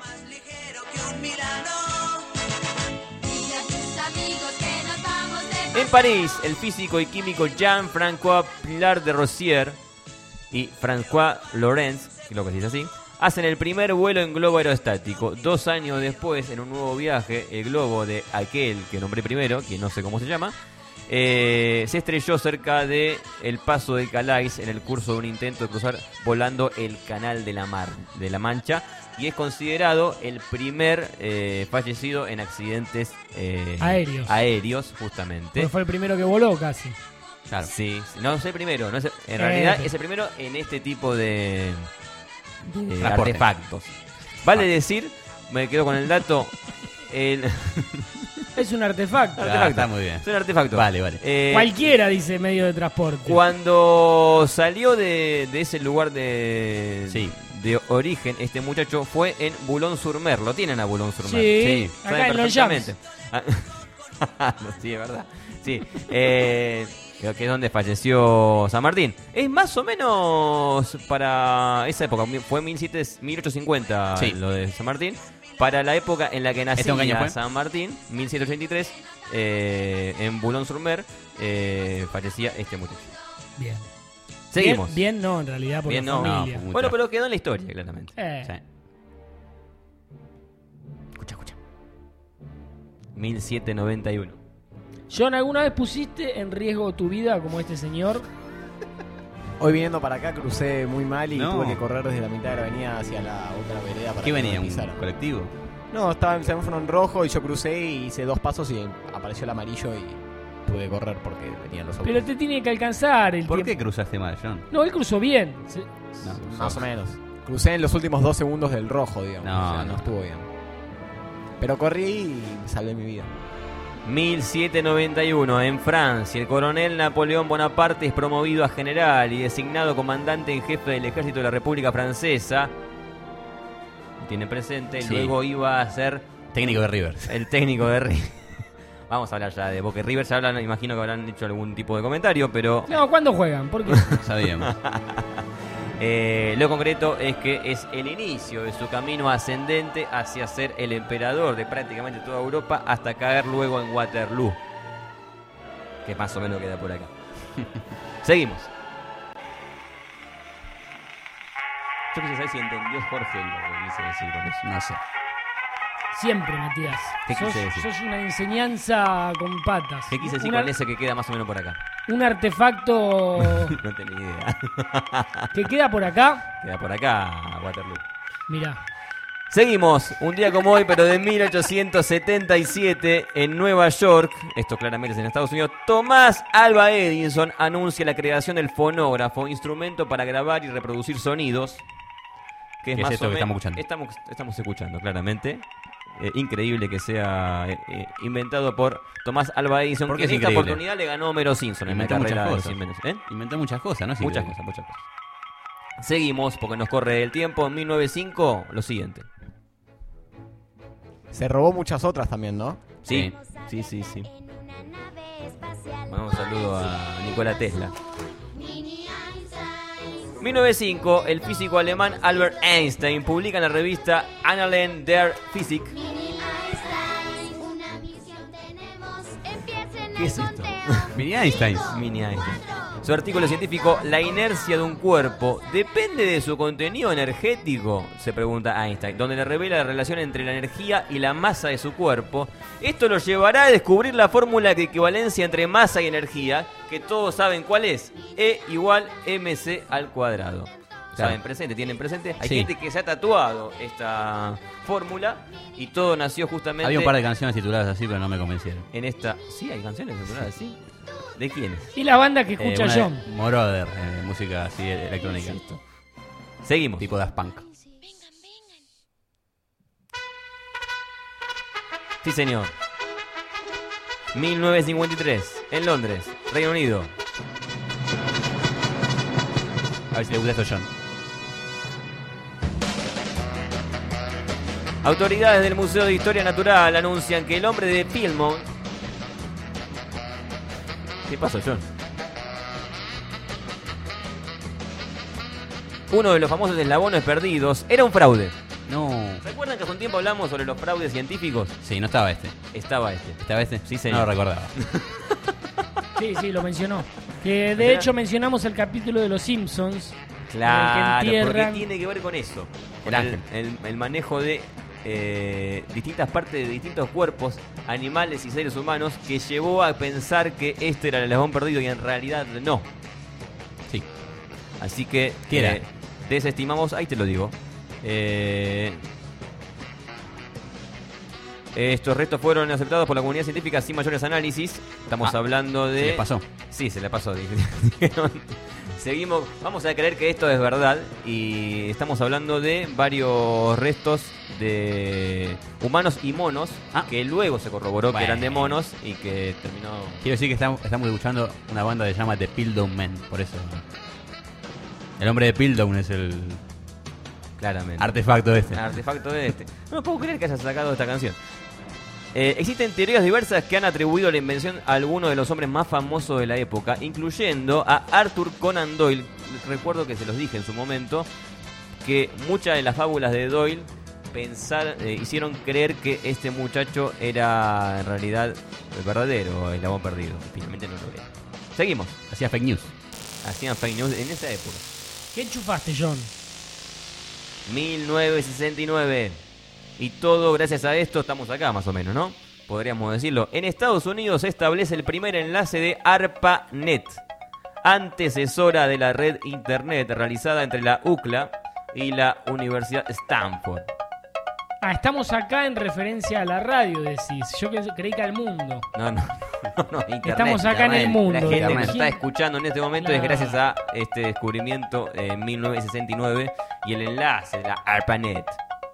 En París, el físico y químico Jean-François Pilar de Rozier y François Lorenz, creo que se dice así, hacen el primer vuelo en globo aerostático. Dos años después, en un nuevo viaje, el globo de aquel que nombré primero, que no sé cómo se llama, eh, se estrelló cerca de el paso de Calais en el curso de un intento de cruzar volando el Canal de la Mar, de la Mancha, y es considerado el primer eh, fallecido en accidentes eh, Aéreos. aéreos, justamente. Porque fue el primero que voló casi. Claro. Sí, sí, no es el primero, no es el- en realidad Eh. es el primero en este tipo de, de Transporte. artefactos. Vale decir, me quedo con el dato, el Es un artefacto. Ah, está muy bien. es un artefacto. Vale, vale. Eh, Cualquiera dice medio de transporte. Cuando salió de, de ese lugar de, Sí. de origen, este muchacho fue en Boulogne-sur-Mer. Lo tienen a Boulogne-sur-Mer. Sí, saben acá en los perfectamente. Ah, no, sí, es verdad. Sí, eh, creo que es donde falleció San Martín. Es más o menos para esa época, fue mil ochocientos cincuenta Sí. lo de San Martín. Para la época en la que ¿Este un año nacía fue? San Martín, mil setecientos ochenta y tres, eh, en Boulogne-sur-Mer, eh, fallecía este muchacho. Bien. Seguimos. Bien, bien no, en realidad, por Bien, la no. familia. No, fue muy Bueno, trágico. pero quedó en la historia, claramente. Eh, Sí. Escucha, escucha. mil setecientos noventa y uno. John, ¿alguna vez pusiste en riesgo tu vida como este señor? Hoy viniendo para acá crucé muy mal y No. tuve que correr desde la mitad de la avenida hacia la otra vereda para ¿Qué que venía? no me ¿Un pisaran. colectivo? No, estaba el semáforo en rojo y yo crucé y hice dos pasos y apareció el amarillo y pude correr porque venían los autos. Pero te tiene que alcanzar el ¿Por tiempo. qué cruzaste mal, John? No, él cruzó bien. Se- No, Más o menos. Crucé en los últimos dos segundos del rojo, digamos. No, o sea, no, no. estuvo bien. Pero corrí y salvé mi vida. mil setecientos noventa y uno, en Francia, el coronel Napoleón Bonaparte es promovido a general y designado comandante en jefe del ejército de la República Francesa. Tiene presente, Sí. luego iba a ser Técnico de River. el técnico de River. Vamos a hablar ya de Boca y River, ya hablan, imagino que habrán hecho algún tipo de comentario, pero No, ¿cuándo juegan? Porque No sabíamos. eh, lo concreto es que es el inicio de su camino ascendente hacia ser el emperador de prácticamente toda Europa hasta caer luego en Waterloo, que más o menos queda por acá. Seguimos. Yo quise saber si entendió Jorge lo que quise decir con eso. No sé. siempre, Matías. ¿Qué sos, quise decir? sos una enseñanza con patas. ¿Qué quise decir Una- con ese que queda más o menos por acá? Un artefacto No tenía idea. que queda por acá. Queda por acá, Waterloo. Mirá. Seguimos, un día como hoy, pero de mil ochocientos setenta y siete, en Nueva York, esto claramente es en Estados Unidos, Tomás Alva Edison anuncia la creación del fonógrafo, instrumento para grabar y reproducir sonidos. Que es ¿Qué es más esto o que men- estamos escuchando? Estamos, estamos escuchando, claramente. Eh, increíble que sea eh, eh, inventado por Tomás Alva Edison, ¿Por que qué en es esta increíble? oportunidad le ganó Homero Simpson en la Inventó muchas carrera de los cosas. inventos. ¿Eh? Inventó muchas cosas, ¿no? Sí, Muchas que- cosas, muchas cosas. Seguimos, porque nos corre el tiempo. En mil novecientos cinco, lo siguiente. Se robó muchas otras también, ¿no? Sí, sí, sí, sí. Mandamos un saludo a Nikola Tesla. mil novecientos cinco, el físico alemán Albert Einstein publica en la revista Annalen der Physik. ¿Qué es esto? Mini Einstein. Mini Einstein. Su artículo científico, la inercia de un cuerpo depende de su contenido energético, se pregunta Einstein, donde le revela la relación entre la energía y la masa de su cuerpo. Esto lo llevará a descubrir la fórmula de equivalencia entre masa y energía, que todos saben cuál es, E igual mc al cuadrado. Claro. saben presente, tienen presente. Hay Sí. gente que se ha tatuado esta fórmula y todo nació justamente Había un par de canciones tituladas así, pero no me convencieron. en esta... Sí, hay canciones tituladas así. ¿De quiénes? Y la banda que Eh, escucha una de John. Moroder, eh, música así electrónica. Seguimos. Tipo Daft Punk. Sí, señor. mil novecientos cincuenta y tres, en Londres, Reino Unido. A ver si le gusta esto, John. Autoridades del Museo de Historia Natural anuncian que el hombre de Pilmont... ¿Qué pasó, John? Uno de los famosos eslabones perdidos era un fraude. No. ¿Recuerdan que hace un tiempo hablamos sobre los fraudes científicos? Sí, no estaba este. Estaba este. ¿Estaba este? Sí, señor. No lo recordaba. Sí, sí, lo mencionó. Que de hecho mencionamos el capítulo de los Simpsons. Claro, en el que porque entierran- tiene que ver con eso. Con El el, ángel. el- el manejo de eh, distintas partes de distintos cuerpos, animales y seres humanos, que llevó a pensar que este era el eslabón perdido y en realidad no. Sí. Así que ¿Qué era? eh, desestimamos, ahí te lo digo. Eh, estos restos fueron aceptados por la comunidad científica sin mayores análisis. Estamos Ah, hablando de... Se les pasó. Sí, se le pasó. Dijeron. Seguimos, vamos a creer que esto es verdad y estamos hablando de varios restos de humanos y monos Ah. que luego se corroboró Bueno. que eran de monos y que terminó... Quiero decir que estamos, estamos escuchando una banda que se llama The Piltdown Men, por eso. El hombre de Piltdown es el Claramente. artefacto este. Artefacto de este. No puedo creer que haya sacado esta canción. Eh, existen teorías diversas que han atribuido la invención a algunos de los hombres más famosos de la época, incluyendo a Arthur Conan Doyle. Recuerdo que se los dije en su momento, que muchas de las fábulas de Doyle pensar, eh, hicieron creer que este muchacho era en realidad el verdadero eslabón perdido. Finalmente no lo era. Seguimos. Hacía fake news. Hacían fake news en esa época. ¿Qué enchufaste, John? mil novecientos sesenta y nueve. Y todo gracias a esto estamos acá, más o menos, ¿no? Podríamos decirlo. En Estados Unidos se establece el primer enlace de ARPANET, antecesora de la red Internet realizada entre la U C L A y la Universidad Stanford. Ah, estamos acá en referencia a la radio, decís. Yo que- creí que al mundo. No, no, no, no, Internet. Estamos acá en el Internet. mundo. La gente que Internet. nos está escuchando en este momento es Claro. gracias a este descubrimiento en mil novecientos sesenta y nueve y el enlace de la ARPANET.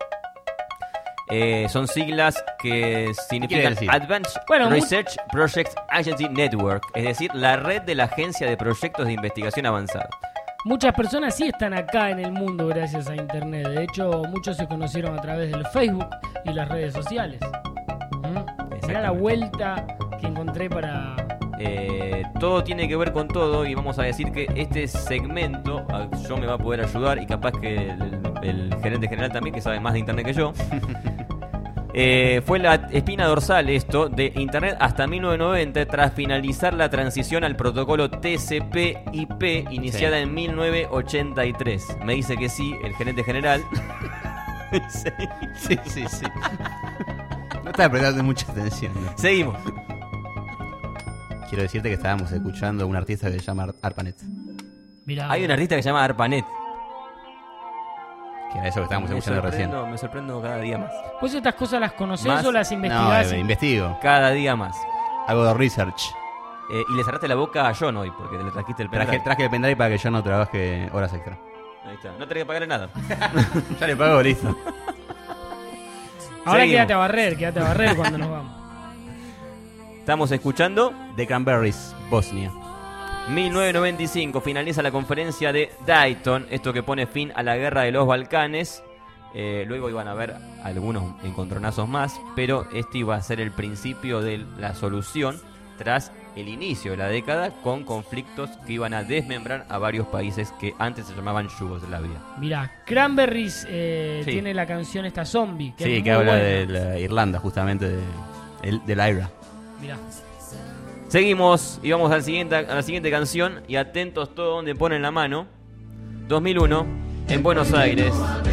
Eh, son siglas que significan decir? Advanced Bueno, mu- Research Projects Agency Network, es decir, la red de la Agencia de Proyectos de Investigación Avanzada. Muchas personas sí están acá en el mundo gracias a Internet. De hecho, muchos se conocieron a través del Facebook y las redes sociales. ¿Mm? Mirá la Exactamente. vuelta que encontré para... Eh, todo tiene que ver con todo y vamos a decir que este segmento ah, yo me va a poder ayudar y capaz que el, el gerente general también, que sabe más de internet que yo. Eh, fue la espina dorsal esto de internet hasta mil novecientos noventa tras finalizar la transición al protocolo T C P I P iniciada Sí. en mil novecientos ochenta y tres. Me dice que sí, el gerente general. Sí. Sí, sí, sí. No estaba prestando mucha atención. ¿no? Seguimos. Quiero decirte que estábamos escuchando a un artista que se llama Ar- ARPANET. Mirá, Hay un artista que se llama ARPANET. Que era eso que estábamos Me escuchando recién. sorprendo, me sorprendo cada día más. ¿Vos estas cosas las conocés Más- o las No, investigás? eh, investigo. Cada día más. Hago de research. Eh, y le cerraste la boca a John hoy porque le trajiste el pendrive. Traje, traje el pendrive para que yo no trabaje horas extra. Ahí está. No tenés que pagarle nada. Ya le pago, listo. Ahora Seguimos. quédate a barrer, quédate a barrer cuando nos vamos. Estamos escuchando. The Cranberries, Bosnia. mil novecientos noventa y cinco finaliza la conferencia de Dayton, esto que pone fin a la guerra de los Balcanes. Eh, luego iban a haber algunos encontronazos más, pero este iba a ser el principio de la solución tras el inicio de la década con conflictos que iban a desmembrar a varios países que antes se llamaban Yugoslavia. Mirá, Cranberries eh, Sí. tiene la canción esta Zombie. Que Sí, es que muy habla buena. de la Irlanda, justamente, de, el- del I R A. Mirá. Seguimos y vamos al siguiente, a la siguiente canción y atentos todo donde ponen la mano. dos mil uno, en Buenos Aires.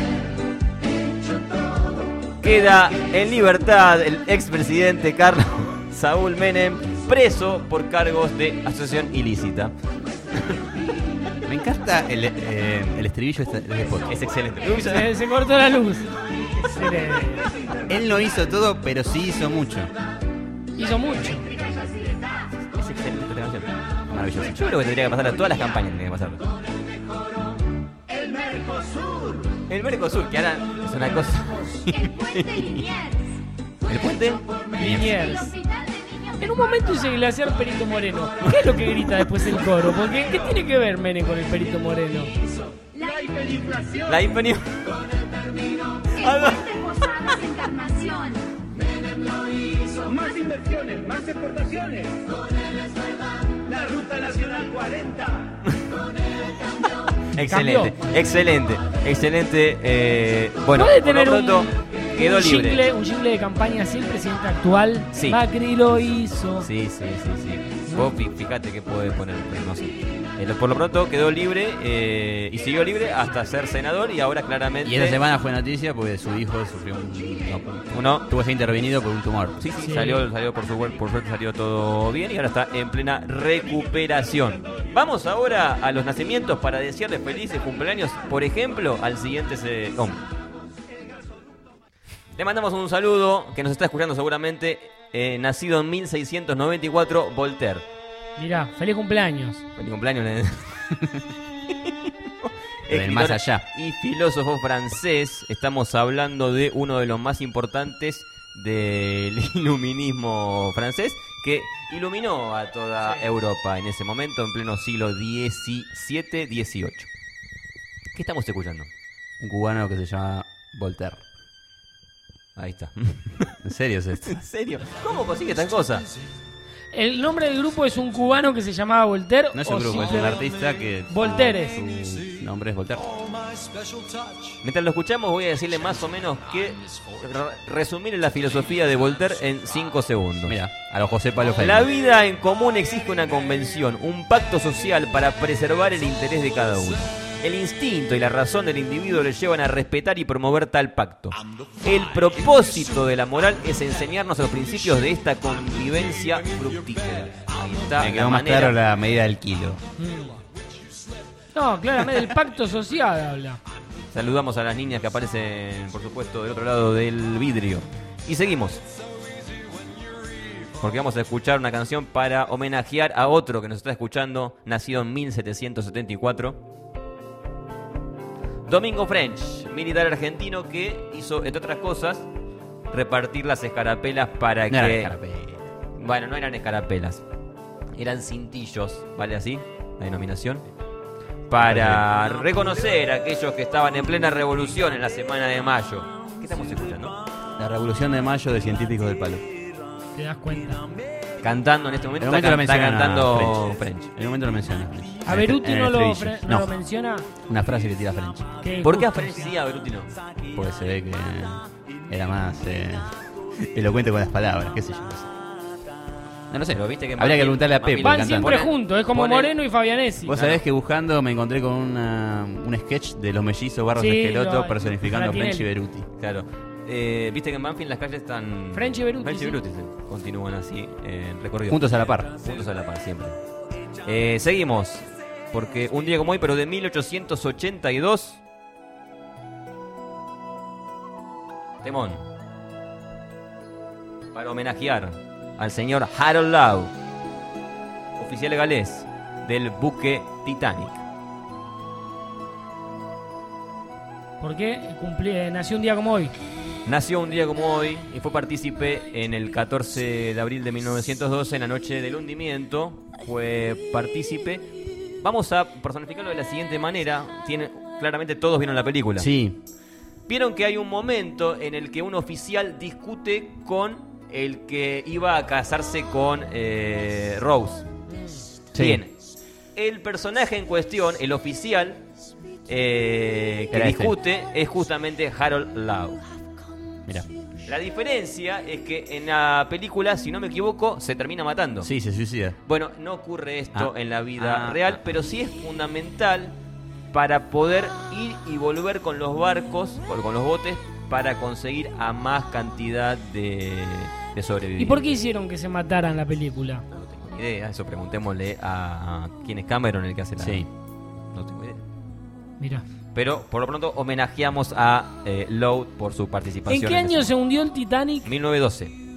Queda en libertad el expresidente Carlos Saúl Menem, preso por cargos de asociación ilícita. Me encanta el, eh, el estribillo este- de este podcast. Es excelente. Se, se cortó la luz. Excelente. Él no hizo todo, pero sí hizo mucho. Hizo mucho. Es excelente esta canción. Maravilloso. Yo creo que tendría que pasar a todas las campañas. Tendría que pasar. El Mercosur, que ahora es una cosa. El puente Liniers. ¿El puente? Liniers. En un momento dice Glaciar Perito Moreno. ¿Qué es lo que grita después el coro? Porque ¿qué tiene que ver Menem con el Perito Moreno? La hiperinflación. El puente Posadas Encarnación. Más inversiones, más exportaciones. La Ruta Nacional cuarenta. Excelente, excelente, excelente. Eh, bueno, ¿Puede por lo tener un, pronto quedó un libre. jingle, un jingle de campaña así el presidente actual? Sí. Macri lo hizo. Sí, sí, sí, sí. Vos fi- fíjate que puede poner, pero no sé. Eh, por lo pronto quedó libre eh, y siguió libre hasta ser senador y ahora claramente... Y esta semana fue noticia porque su hijo sufrió un... No, Uno, tuvo que ser intervenido por un tumor. sí, sí, Sí. salió, salió por, su, por suerte salió todo bien y ahora está en plena recuperación. Vamos ahora a los nacimientos para desearles felices cumpleaños, por ejemplo, al siguiente se- hombre. Le mandamos un saludo que nos está escuchando seguramente, eh, nacido en mil seiscientos noventa y cuatro, Voltaire. Mirá, feliz cumpleaños. Feliz cumpleaños. le- Del más allá. Y filósofo francés. Estamos hablando de uno de los más importantes del iluminismo francés, que iluminó a toda Sí. Europa en ese momento, en pleno siglo diecisiete dieciocho. ¿Qué estamos escuchando? Un cubano que se llama Voltaire. Ahí está. ¿En serio es esto? ¿En serio? ¿Cómo consigue tal cosa? ¿El nombre del grupo es un cubano que se llamaba Voltaire? No es o un grupo, es un simplemente- artista que... Voltaire. Su nombre es Voltaire. Mientras lo escuchamos voy a decirle más o menos que re- resumir la filosofía de Voltaire en cinco segundos. Mira, a los José Pablo La Feynman. vida en común exige una convención, un pacto social para preservar el interés de cada uno. El instinto y la razón del individuo le llevan a respetar y promover tal pacto. El propósito de la moral es enseñarnos los principios de esta convivencia fructífera. Ahí está Me la quedó más manera. claro la medida del kilo. No, claramente del pacto social habla. Saludamos a las niñas que aparecen, por supuesto, del otro lado del vidrio. Y seguimos. Porque vamos a escuchar una canción para homenajear a otro que nos está escuchando, nacido en mil setecientos setenta y cuatro. Domingo French, militar argentino que hizo, entre otras cosas, repartir las escarapelas para No que... eran escarapelas. Bueno, no eran escarapelas. Eran cintillos, ¿vale así? La denominación. Para reconocer a aquellos que estaban en plena revolución en la semana de mayo. ¿Qué estamos escuchando? La revolución de mayo de Científicos del Palo. Te das cuenta. Cantando en este momento, En un momento está, lo está menciona cantando French. French. En un momento lo menciona French. A En el- Beruti en no el lo, estribillo. fre- no No, lo menciona. una frase que tira French. Qué ¿Por qué a justo. French sí, a Beruti no? Porque se ve que era más eh, elocuente con las palabras, qué sé yo. No sé. No lo sé. Pero viste que Habría que Manfil- preguntarle a Pepe. Manfil- el Van cantante. siempre Pone- juntos, es como pone- Moreno y Fabianesi. Vos sabés que buscando me encontré con una, un sketch de los mellizos Barros Sí, Esqueloto lo- personificando a Ratinelli. French y Beruti. Claro. Eh, viste que en Banfield las calles están... French y Beruti, French y sí. Beruti, sí. Continúan así en recorrido. Juntos a la par. Juntos a la par, siempre. Eh, seguimos. Porque un día como hoy, pero de mil ochocientos ochenta y dos... Temón. Para homenajear al señor Harold Lau, oficial galés del buque Titanic. ¿Por qué? Cumplí- eh, nació un día como hoy. Nació un día como hoy y fue partícipe en el catorce de abril de mil novecientos doce, en la noche del hundimiento. Fue partícipe. Vamos a personificarlo de la siguiente manera. Tiene, claramente todos vieron la película. Sí. Vieron que hay un momento en el que un oficial discute con el que iba a casarse con eh, Rose. Sí. Bien. El personaje en cuestión, el oficial eh, que Era este. discute, es justamente Harold Lau. Mira. La diferencia es que en la película, si no me equivoco, se termina matando. Sí, se suicida. Bueno, no ocurre esto Ah. en la vida Ah. real, pero sí es fundamental para poder ir y volver con los barcos, o con los botes, para conseguir a más cantidad de, de sobrevivientes. ¿Y por qué hicieron que se mataran en la película? No tengo ni idea, eso preguntémosle a, a quién es Cameron el que hace la, Sí. no tengo idea. Mirá. Pero por lo pronto homenajeamos a eh, Load por su participación. ¿En qué año se hundió el Titanic? mil novecientos doce.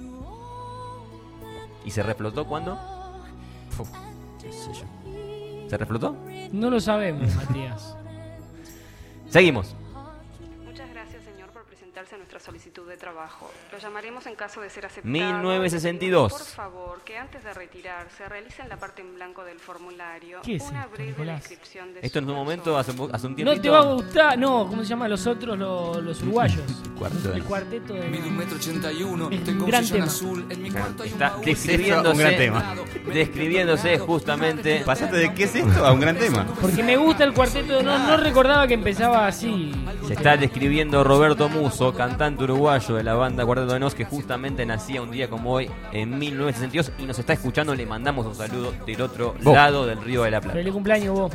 ¿Y se reflotó cuándo? Uf, qué sé yo. ¿Se reflotó? No lo sabemos, Matías. Seguimos. Muchas gracias, señor, por presentarse a nuestra solicitud de trabajo. Lo llamaremos en caso de ser aceptado. mil novecientos sesenta y dos. Por favor, que antes de retirarse realice en la parte en blanco del formulario ¿Qué es una esto, breve Nicolás? descripción de Esto en su un momento, hace, persona. un- hace un tiempito. No te va a gustar. No, ¿cómo se llama? Los otros, los, los uruguayos. Cuarteto de El Nos. cuarteto de Mido un metro ochenta y uno, Es tengo un un gran sillón tema. azul, en mi cuarto hay un Está baúl. describiéndose, un gran tema. describiéndose justamente. Pasaste de qué es esto a un gran tema. Porque me gusta el cuarteto de Nos. No recordaba que empezaba así. Se está describiendo Roberto Muso, cantante uruguayo de la banda Cuarteto de Nos, que justamente nacía un día como hoy en mil novecientos sesenta y dos y nos está escuchando. Le mandamos un saludo del otro Vos. lado del Río de la Plata. Feliz cumpleaños vos.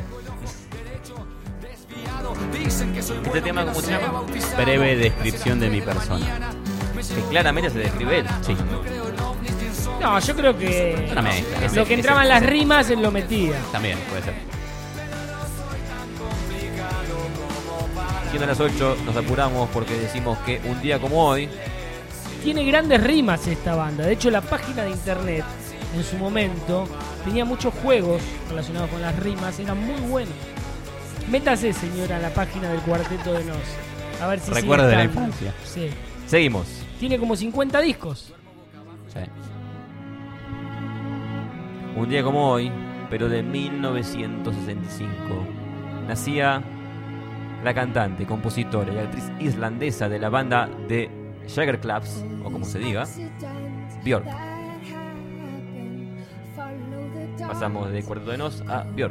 Este tema, ¿cómo se llama? Breve descripción de mi persona. Que claramente se describe él. Sí. No, yo creo que Una mezcla, ¿no? lo que entraba en las rimas él lo metía. También puede ser. Siendo las ocho, nos apuramos porque decimos que un día como hoy. Tiene grandes rimas esta banda. De hecho, la página de internet en su momento tenía muchos juegos relacionados con las rimas. Eran muy buenos. Métase, señora, a la página del Cuarteto de Nos. A ver si sigue Recuerdo de la estando. infancia. Sí. Seguimos. Tiene como cincuenta discos. Sí. Un día como hoy, pero de mil novecientos sesenta y cinco, nacía la cantante, compositora y actriz islandesa de la banda de Jagger Clubs, o como se diga, Björk. Pasamos de Cuarteto de Nos a Björk.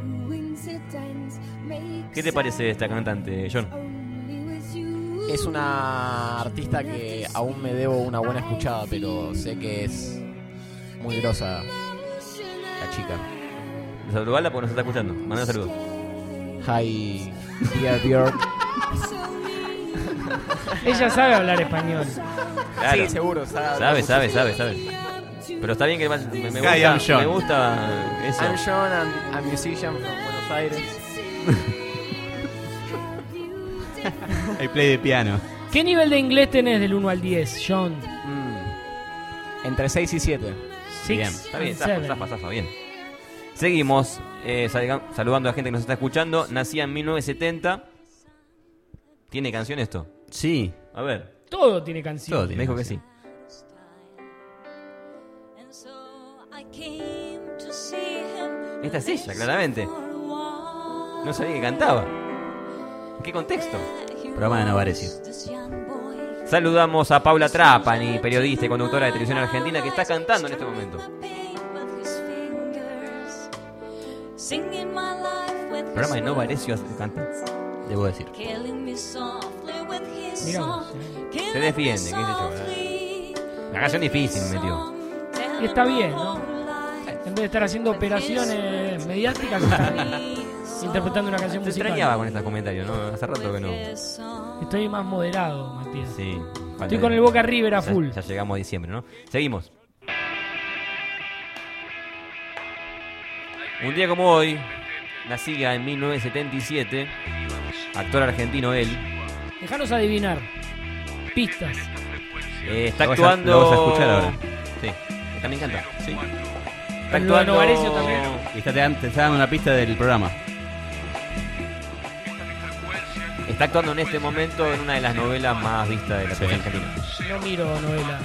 ¿Qué te parece esta cantante, John? Es una artista que aún me debo una buena escuchada, pero sé que es muy grosa la chica. Saludala porque nos está escuchando. Manda un saludo. Hi, dear Björk. Ella sabe hablar español. Claro. Sí, seguro. Sabe, Sabe, sabe, sabe, sabe. Pero está bien que me, me Hi, gusta, I'm John. me gusta eso. I'm Sean, I'm a musician from Buenos Aires. I play de piano. ¿Qué nivel de inglés tenés del uno al diez, John? Mm, entre seis y siete. Six Bien, Está bien, and zafa, seven. zafa, zafa, bien. Seguimos eh, salga- saludando a la gente que nos está escuchando. Nacía en mil novecientos setenta. ¿Tiene canción esto? Sí. A ver, Todo tiene canción. Todo me tiene dijo que sí. canción. Esta es ella, claramente. No sabía que cantaba. ¿En qué contexto? Programa de Novarecio. Saludamos a Paula Trapani, periodista y conductora de televisión argentina, que está cantando en este momento. Programa de Nova Arecio canta. Debo decir. Mirá vos, eh. Se defiende, qué sé yo. ¿verdad? Una canción difícil me metió. Y está bien, ¿no? En vez de estar haciendo operaciones mediáticas, está interpretando una canción Se musical. extrañaba con estos comentarios, ¿no? Hace rato que no. Estoy más moderado, Matías. Sí. falta Estoy de- con el Boca River a Ya- full. Ya, llegamos a diciembre, ¿no? Seguimos. Un día como hoy, nacía en mil novecientos setenta y siete, actor argentino él. Dejanos adivinar. Pistas. Eh, está Lo vas a- actuando. lo vas a escuchar ahora. Sí, también canta. Sí. Está Lo de actuando. Novarecio también. Y está, te, dan- te está dando una pista del programa. Está actuando en este momento en una de las novelas más vistas de la televisión argentina. No miro novelas.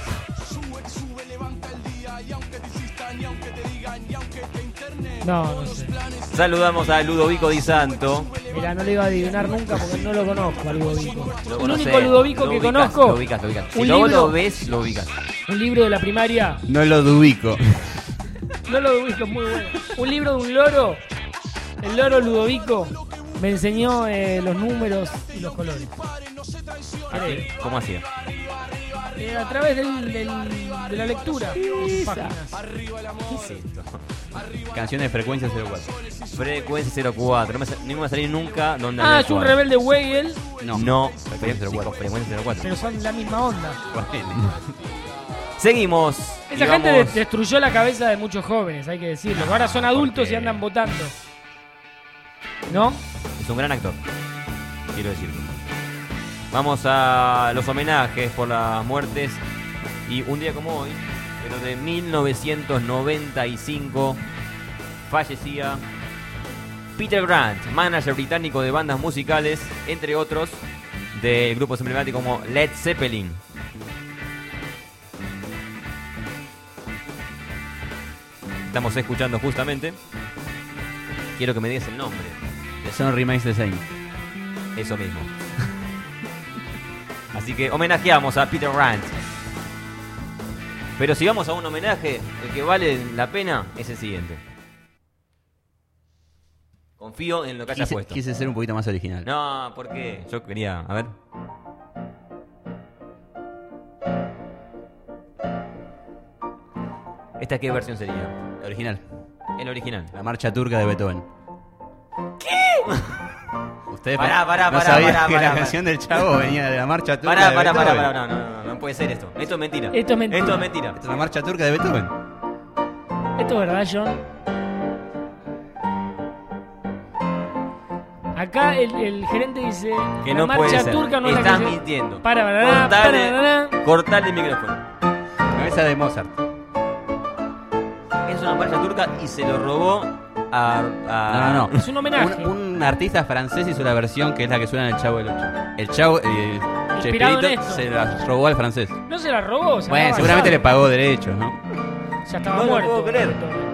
No, no sé. Saludamos a Ludovico Di Santo. Mira, no le iba a adivinar nunca porque no lo conozco a Ludovico. Lo El conocés, único Ludovico lo que ubicás, conozco, Lo ubicas, lo ubicas. Si un luego libro- lo ves, lo ubicas. un libro de la primaria. No lo dubico. No lo ubico, es muy bueno. Un libro de un loro. El loro Ludovico me enseñó eh, los números y los colores. Creo. ¿Cómo hacía? Eh, a través del, del- de la lectura de sus páginas. ¿Qué es esto? Canción de frecuencia cero cuatro. Frecuencia cero cuatro. No me, sa- no me va a salir nunca donde Ah, había es un actuado. rebelde Weigel, No. No, frecuencia cero cuatro. Frecuencia cero cuatro. pero son la misma onda. Seguimos. Esa y gente vamos- de- destruyó la cabeza de muchos jóvenes, hay que decirlo. Ahora son adultos y andan votando. ¿No? Es un gran actor, quiero decirlo. Vamos a los homenajes por las muertes. Y un día como hoy, pero de mil novecientos noventa y cinco, fallecía Peter Grant, manager británico de bandas musicales, entre otros, de grupos emblemáticos como Led Zeppelin. Estamos escuchando justamente. Quiero que me digas el nombre. The Sun Remains the Same. Eso mismo. Así que homenajeamos a Peter Grant. Pero si vamos a un homenaje, el que vale la pena es el siguiente. Confío en lo que haya Quise, puesto. quise ser un poquito más original. No, ¿por qué? Yo quería... A ver. ¿Esta qué versión sería? La original. El original. La marcha turca de Beethoven. ¿Qué? Ustedes Pará, pará, no pará, sabían pará, que pará, la pará. canción del Chavo venía de la marcha turca Pará, de pará, Beethoven. pará, pará, no, no, no, no puede ser esto. Esto es mentira. Esto es mentira. Esto es mentira. Esta es la marcha turca de Beethoven. Esto es verdad, John. Acá el, el gerente dice Que la no puede marcha ser. turca no es la Estás que se- mintiendo. Para, para, para, Cortale, para, para. cortale el micrófono. No, esa de Mozart. Es una marcha turca y se lo robó a... a- No, no, no. Es un homenaje. Un, un artista francés hizo la versión que es la que suena en el Chavo del Ocho. El Chavo, el Inspirado en Chespirito esto. se la robó al francés. No se la robó, se Bueno, la seguramente le basado. pagó derechos, ¿no? Ya estaba No lo muerto. puedo creer.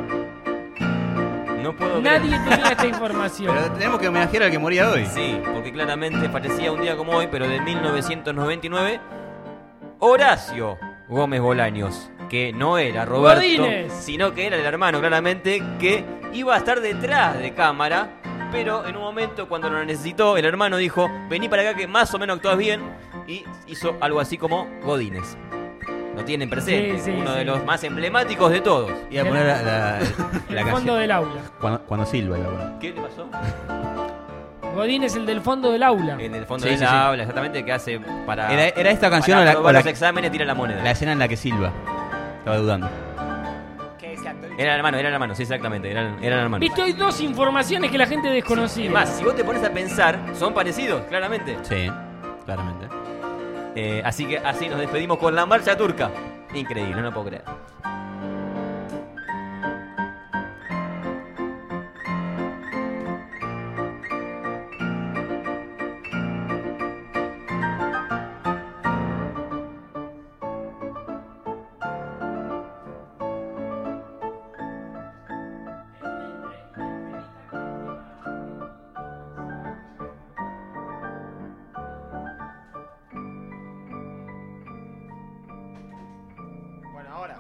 No puedo creer. Nadie tenía esta información. Pero tenemos que homenajear al que moría hoy. Sí, porque claramente fallecía un día como hoy, pero de mil novecientos noventa y nueve, Horacio Gómez Bolaños, que no era Roberto, Godínez. sino que era el hermano, claramente, que iba a estar detrás de cámara, pero en un momento cuando lo necesitó, el hermano dijo, vení para acá que más o menos actúas bien, y hizo algo así como Godínez. Lo tienen presente, Sí, sí, uno sí. de los más emblemáticos de todos. Iba a poner la, la, la el fondo canción. del aula. Cuando, cuando Silva iba a poner. ¿Qué le pasó? Godín es el del fondo del aula. En el fondo Sí, de sí, la sí. aula, exactamente, que hace para... Era, era esta canción para o la, aprobar o la- los exámenes, tira la moneda. la escena en la que Silva. Estaba dudando. Que ese actor- Era el hermano, era el hermano, sí, exactamente, era, el- era el hermano. Viste, hay dos informaciones que la gente desconocía. Es más, si vos te pones a pensar, son parecidos, claramente. Sí, claramente. Eh, así que así nos despedimos con la marcha turca. Increíble, no lo puedo creer. Bueno, ahora.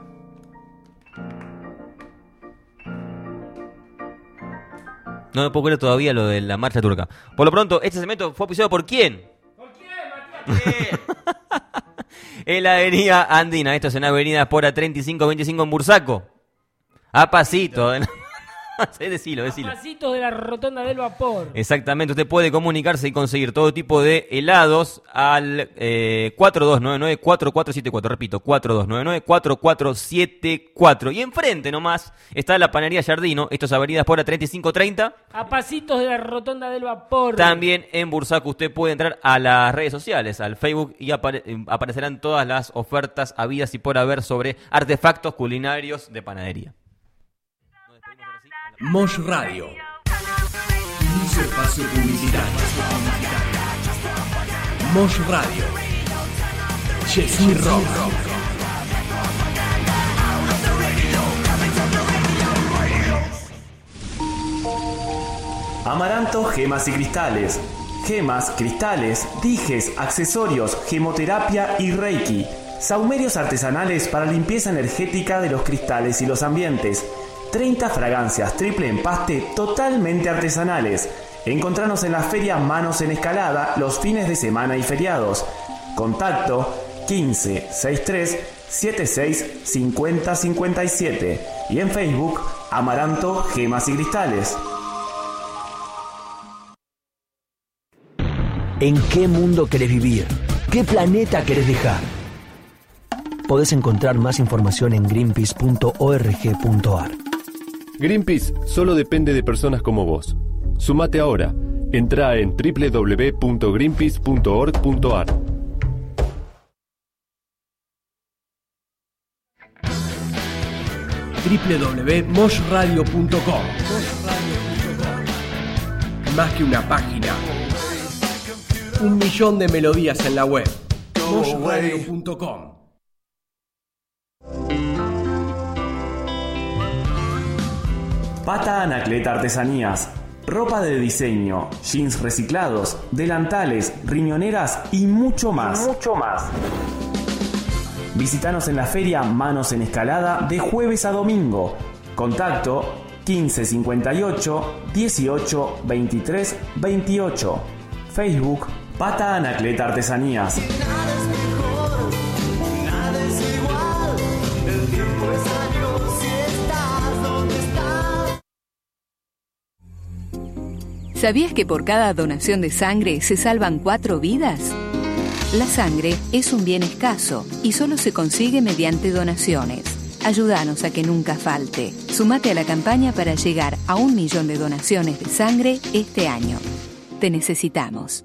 No me puedo creer todavía lo de la marcha turca. Por lo pronto, este segmento fue auspiciado por quién? ¿Por quién, Matías? En la avenida Andina. Esto es en la avenida Espora treinta y cinco veinticinco en Bursaco. A pasito. Sí, decilo, decilo. Pasitos de la rotonda del vapor. Exactamente, usted puede comunicarse y conseguir todo tipo de helados al eh, cuatro dos nueve nueve cuatro cuatro siete cuatro. Repito, cuatro dos nueve nueve cuatro cuatro siete cuatro. Y enfrente nomás está la Panadería Jardino. Esto es Avenida Espora treinta y cinco treinta. A pasitos de la rotonda del vapor. También en Bursaco usted puede entrar a las redes sociales, al Facebook, y apare- eh, aparecerán todas las ofertas habidas y por haber sobre artefactos culinarios de panadería. Mosh Radio. Inicio espacio publicitario. Mosh Radio. Chesney Rock. Amaranto Gemas y Cristales. Gemas, cristales, dijes, accesorios, gemoterapia y Reiki. Saumerios artesanales para limpieza energética de los cristales y los ambientes. treinta fragancias triple empaste totalmente artesanales. Encontranos en la feria Manos en Escalada los fines de semana y feriados. Contacto quince sesenta y tres setenta y seis cincuenta cincuenta y siete y en Facebook Amaranto Gemas y Cristales. ¿En qué mundo querés vivir? ¿Qué planeta querés dejar? Podés encontrar más información en greenpeace punto org punto ar. Greenpeace solo depende de personas como vos. Sumate ahora. Entrá en doble u doble u doble u punto greenpeace punto org punto a r. doble u doble u doble u punto mosh radio punto com. Más que una página, un millón de melodías en la web. mosh radio punto com. Pata Anacleta Artesanías. Ropa de diseño, jeans reciclados, delantales, riñoneras y mucho más. Y mucho más. Visítanos en la feria Manos en Escalada de jueves a domingo. Contacto quince cincuenta y ocho dieciocho veintitrés veintiocho. Facebook Pata Anacleta Artesanías. ¿Sabías que por cada donación de sangre se salvan cuatro vidas? La sangre es un bien escaso y solo se consigue mediante donaciones. Ayúdanos a que nunca falte. Súmate a la campaña para llegar a un millón de donaciones de sangre este año. Te necesitamos.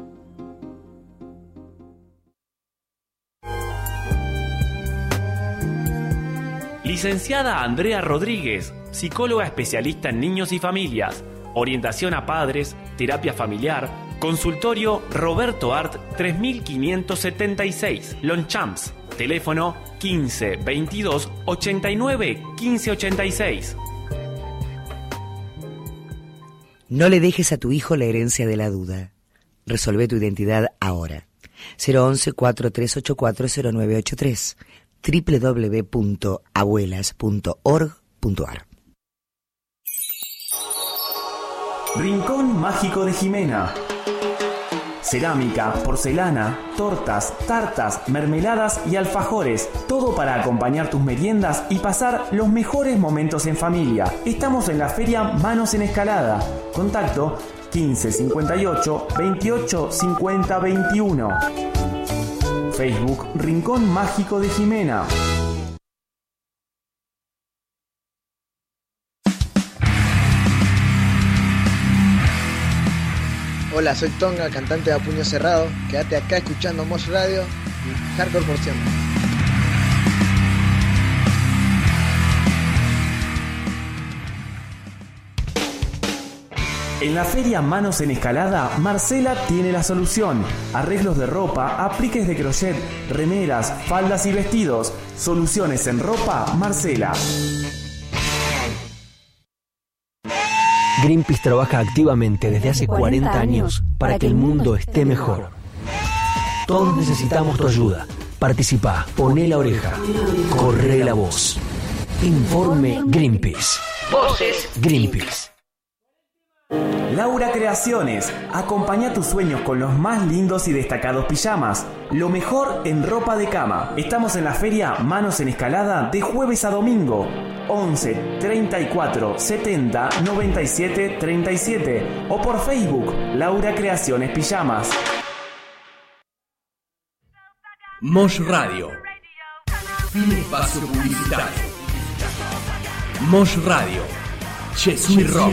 Licenciada Andrea Rodríguez, psicóloga especialista en niños y familias, orientación a padres, terapia familiar, consultorio Roberto Art tres mil quinientos setenta y seis, Lonchamps, teléfono quince veintidós ochenta y nueve quince ochenta y seis. No le dejes a tu hijo la herencia de la duda. Resolvé tu identidad ahora. cero once cuatro tres ocho cuatro cero nueve ocho tres, doble u doble u doble u punto abuelas punto org punto a r. Rincón Mágico de Jimena. Cerámica, porcelana, tortas, tartas, mermeladas y alfajores. Todo para acompañar tus meriendas y pasar los mejores momentos en familia. Estamos en la feria Manos en Escalada. Contacto quince cincuenta y ocho veintiocho cincuenta veintiuno. Facebook Rincón Mágico de Jimena. Hola, soy Tonga, cantante de A Puño Cerrado. Quédate acá escuchando Mosh Radio y Hardcore por siempre. En la feria Manos en Escalada, Marcela tiene la solución. Arreglos de ropa, apliques de crochet, remeras, faldas y vestidos. Soluciones en ropa, Marcela. Greenpeace trabaja activamente desde hace cuarenta años para que el mundo esté mejor. Todos necesitamos tu ayuda. Participá, poné la oreja, corre la voz. Informe Greenpeace. Voces Greenpeace. Laura Creaciones. Acompaña tus sueños con los más lindos y destacados pijamas. Lo mejor en ropa de cama. Estamos en la feria Manos en Escalada de jueves a domingo. once treinta y cuatro setenta noventa y siete treinta y siete o por Facebook Laura Creaciones Pijamas. Mosh Radio. Fin espacio publicitario. Mosh Radio. Je suis rock.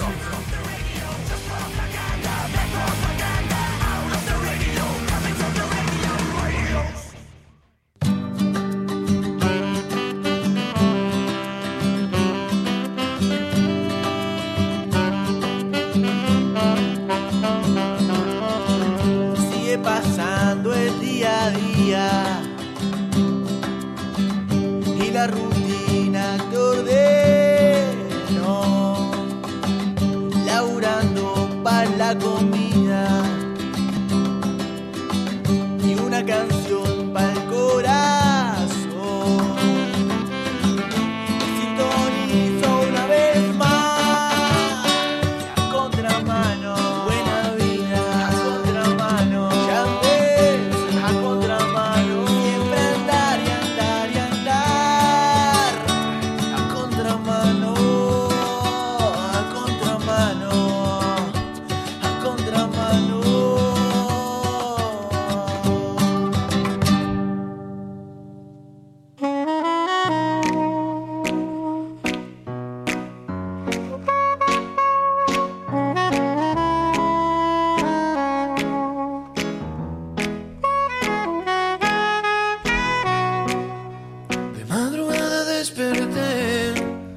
La rutina te ordeno, laburando para la comida y una canción para el corazón. Sintonizo una vez más a contramano, buena vida a contramano, ya ves a contramano, siempre andar y andar y andar a contramano, a contramano, a contramano. madrugada desperté.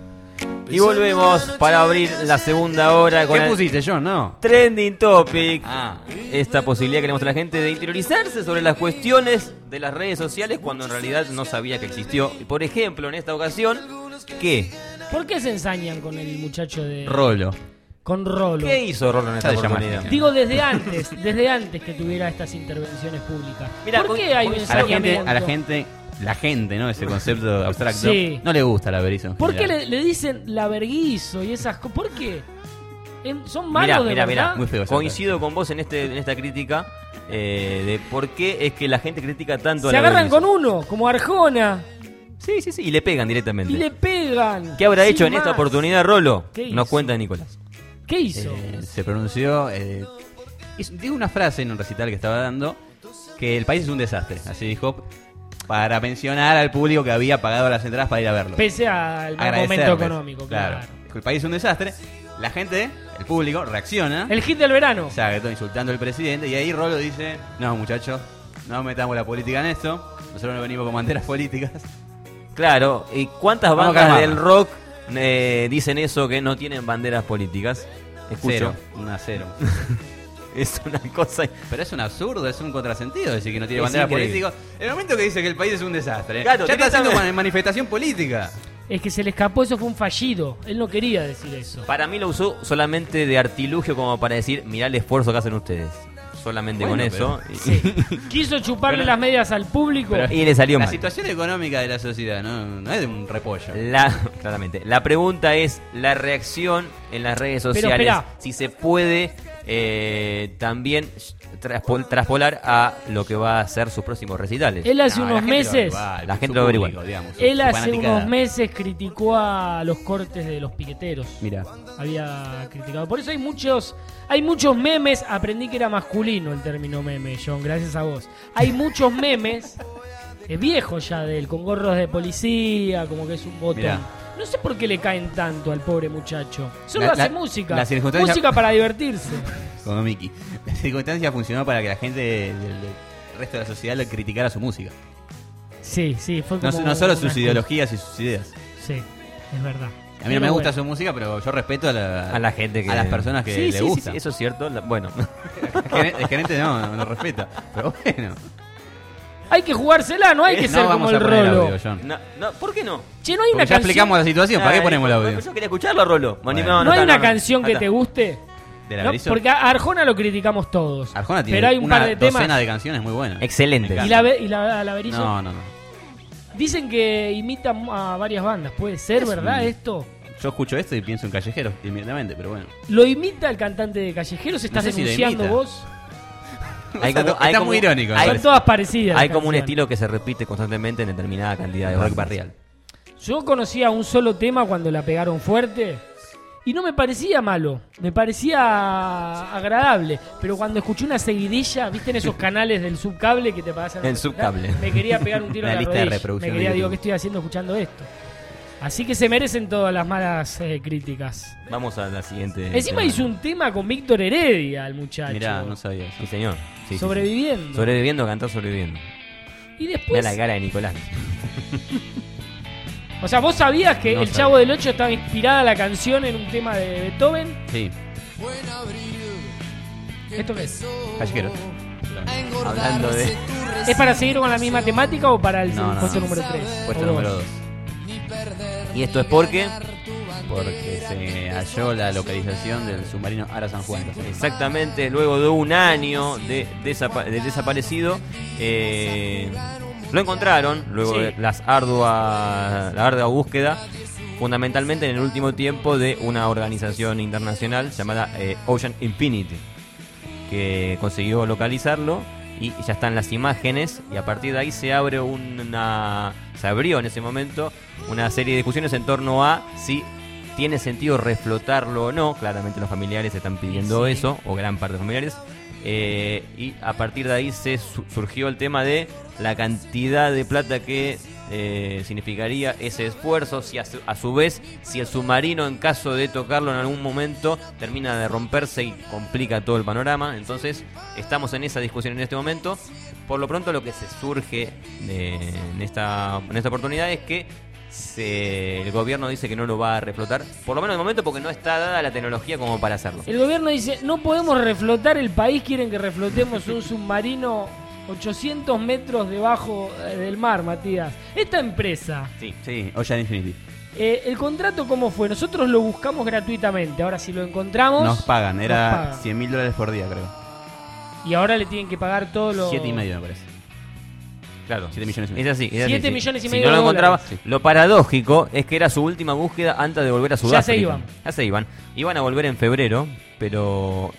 Y volvemos para abrir la segunda hora con ¿Qué el pusiste, John? No. Trending Topic. Ah. Esta posibilidad que le muestra a la gente de interiorizarse sobre las cuestiones de las redes sociales cuando en realidad no sabía que existió. Y por ejemplo, en esta ocasión, ¿qué? ¿Por qué se ensañan con el muchacho de... Rolo. Con Rolo? ¿Qué hizo Rolo en esta Se llama oportunidad? así. Digo, desde antes, desde antes que tuviera estas intervenciones públicas. Mira, ¿Por con- qué hay un A la gente, ensañamiento? a la gente, la gente, ¿no? Ese concepto abstracto. Sí. No le gusta la Berizzo. en ¿Por qué general. le, le dicen la verguizo y esas cosas? ¿Por qué? Em, ¿Son malos Mirá, de mirá, verdad? mirá. Muy feo esa Coincido con vos en este en esta crítica eh, de por qué es que la gente critica tanto a Se la agarran Berizzo. con uno, como Arjona, Sí, sí, sí, y le pegan directamente. y le pegan. ¿Qué habrá sin hecho en esta más. oportunidad Rolo? ¿Qué Nos hizo? cuenta Nicolás. ¿Qué hizo? Eh, se pronunció. Eh, hizo- dijo una frase en un recital que estaba dando: que el país es un desastre. Así dijo, para mencionar al público que había pagado las entradas para ir a verlo. Pese al mal Agradecerles. momento económico, claro. Dijo, el país es un desastre. La gente, el público, reacciona. El hit del verano. O sea, que está insultando al presidente. Y ahí Rolo dice: no, muchachos, no metamos la política en esto. Nosotros no venimos con banderas políticas. Claro, ¿y cuántas Vamos a bandas calmarnos. del rock eh, dicen eso que no tienen banderas políticas? Escucho. Cero, una cero. Es una cosa... Pero es un absurdo, es un contrasentido decir que no tiene Es banderas increíble. políticas. En el momento que dice que el país es un desastre, Claro, ya está haciendo directamente. man- manifestación política. Es que se le escapó, eso fue un fallido. Él no quería decir eso. Para mí lo usó solamente de artilugio como para decir, mirá el esfuerzo que hacen ustedes. Solamente Bueno, con eso. pero- Y- Sí. Quiso chuparle Pero- las medias al público. Pero- Y le salió La mal. situación económica de la sociedad no, no es de un repollo. La, claramente. La pregunta es la reacción en las redes Pero sociales. espera. Si se puede eh, también traspol- traspolar a lo que va a ser sus próximos recitales. Él hace No, la unos gente lo meses, averigua, La su gente lo averigua. público, digamos, su- él su hace fanaticada. unos meses criticó a los cortes de los piqueteros. Mira, Había criticado. Por eso hay muchos, hay muchos memes. Aprendí que era masculino el término meme, John, gracias a vos. Hay muchos memes, es viejo ya de él, con gorros de policía, como que es un botón. Mirá. No sé por qué le caen tanto al pobre muchacho. Solo La- hace la- música. la circunstancia- Música para divertirse. como Mickey. La circunstancia funcionó para que la gente del, del resto de la sociedad le criticara su música. Sí, sí, fue como No, no solo una sus excusa. ideologías y sus ideas. Sí, es verdad. A mí no me Pero gusta bueno. su música, pero yo respeto a la, A la gente que... a las personas que Sí, le sí, sí, gusta. sí, eso es cierto. La- bueno. El gerente- el gerente no, no, no respeta. Pero bueno. Hay que jugársela, no hay que No ser como vamos el a poner Rolo. audio, John. No, no, ¿por qué no? Che, no hay Porque una ya canción. explicamos la situación, ¿para qué Ay, ponemos el pero audio? Yo quería escucharlo, Rolo. Bueno. Anima- No hay está, una no, canción que está. te guste. ¿De la ¿no? Berizzo? Porque a Arjona lo criticamos todos. Arjona tiene pero hay un una par de docena temas. de canciones muy buenas. Excelente. Me ¿Y la, encanta. Be- y la, la Berizzo? No, no, no. Dicen que imita a varias bandas. ¿Puede ser Es verdad un- esto? Yo escucho esto y pienso en Callejeros inmediatamente, pero bueno. ¿Lo imita el cantante de Callejeros? ¿Estás No sé si lo denunciando imita. vos? Hay como- Está hay como- muy irónico. hay- me Son todas parecidas. Hay las como un canciones. estilo que se repite constantemente en determinada cantidad de Rock bandas. barrial. Yo conocía un solo tema cuando la pegaron fuerte y no me parecía malo, me parecía agradable. Pero cuando escuché una seguidilla, ¿viste en esos canales del subcable que te pasan? El subcable. Me quería pegar un tiro La en la lista de rodilla. reproducción Me de quería, digo, YouTube. ¿qué estoy haciendo escuchando esto? Así que se merecen todas las malas eh, críticas. Vamos a la siguiente. Encima hizo un tema con Víctor Heredia, el muchacho. Mirá, no sabía eso. Sí, señor. Sí, sí, Sobreviviendo. sí. Sobreviviendo, cantar sobreviviendo. Y Mira después... la cara de Nicolás. O sea, ¿vos sabías que No El sabía. Chavo del Ocho estaba inspirada la canción en un tema de Beethoven? Sí, ¿Esto qué es? Callejeros. Hablando de... ¿Es para seguir con la misma temática o para el No, no, puesto no. número tres? Puesto número dos. Y esto es porque... Porque se halló la localización del submarino Ara San Juan. Exactamente, luego de un año de, desapa- de desaparecido, eh, lo encontraron, luego Sí. de las ardua, la ardua búsqueda, fundamentalmente en el último tiempo de una organización internacional llamada eh, Ocean Infinity, que consiguió localizarlo y ya están las imágenes y a partir de ahí se abre una... se abrió en ese momento una serie de discusiones en torno a si tiene sentido reflotarlo o no. Claramente los familiares están pidiendo Sí. eso, o gran parte de los familiares. Eh, y a partir de ahí se su- surgió el tema de la cantidad de plata que eh, significaría ese esfuerzo, si a su, a su vez, si el submarino en caso de tocarlo en algún momento termina de romperse y complica todo el panorama. Entonces estamos en esa discusión en este momento. Por lo pronto lo que se surge de, en, esta, en esta oportunidad es que se, el gobierno dice que no lo va a reflotar, por lo menos de momento, porque no está dada la tecnología como para hacerlo. El gobierno dice, no podemos reflotar el país, quieren que reflotemos un submarino ochocientos metros debajo del mar, Matías. Esta empresa... Sí, sí, Ocean Infinity. Eh, ¿El contrato cómo fue? Nosotros lo buscamos gratuitamente, ahora si lo encontramos... Nos pagan, era nos pagan. cien mil dólares por día, creo. Y ahora le tienen que pagar todos los... Siete y medio, me parece. Claro, siete millones y medio. Es así. Es siete así, millones y si medio no lo de encontraba, dólares. lo paradójico es que era su última búsqueda antes de volver a Sudáfrica. Ya se iban. Ya se iban. Iban a volver en febrero, pero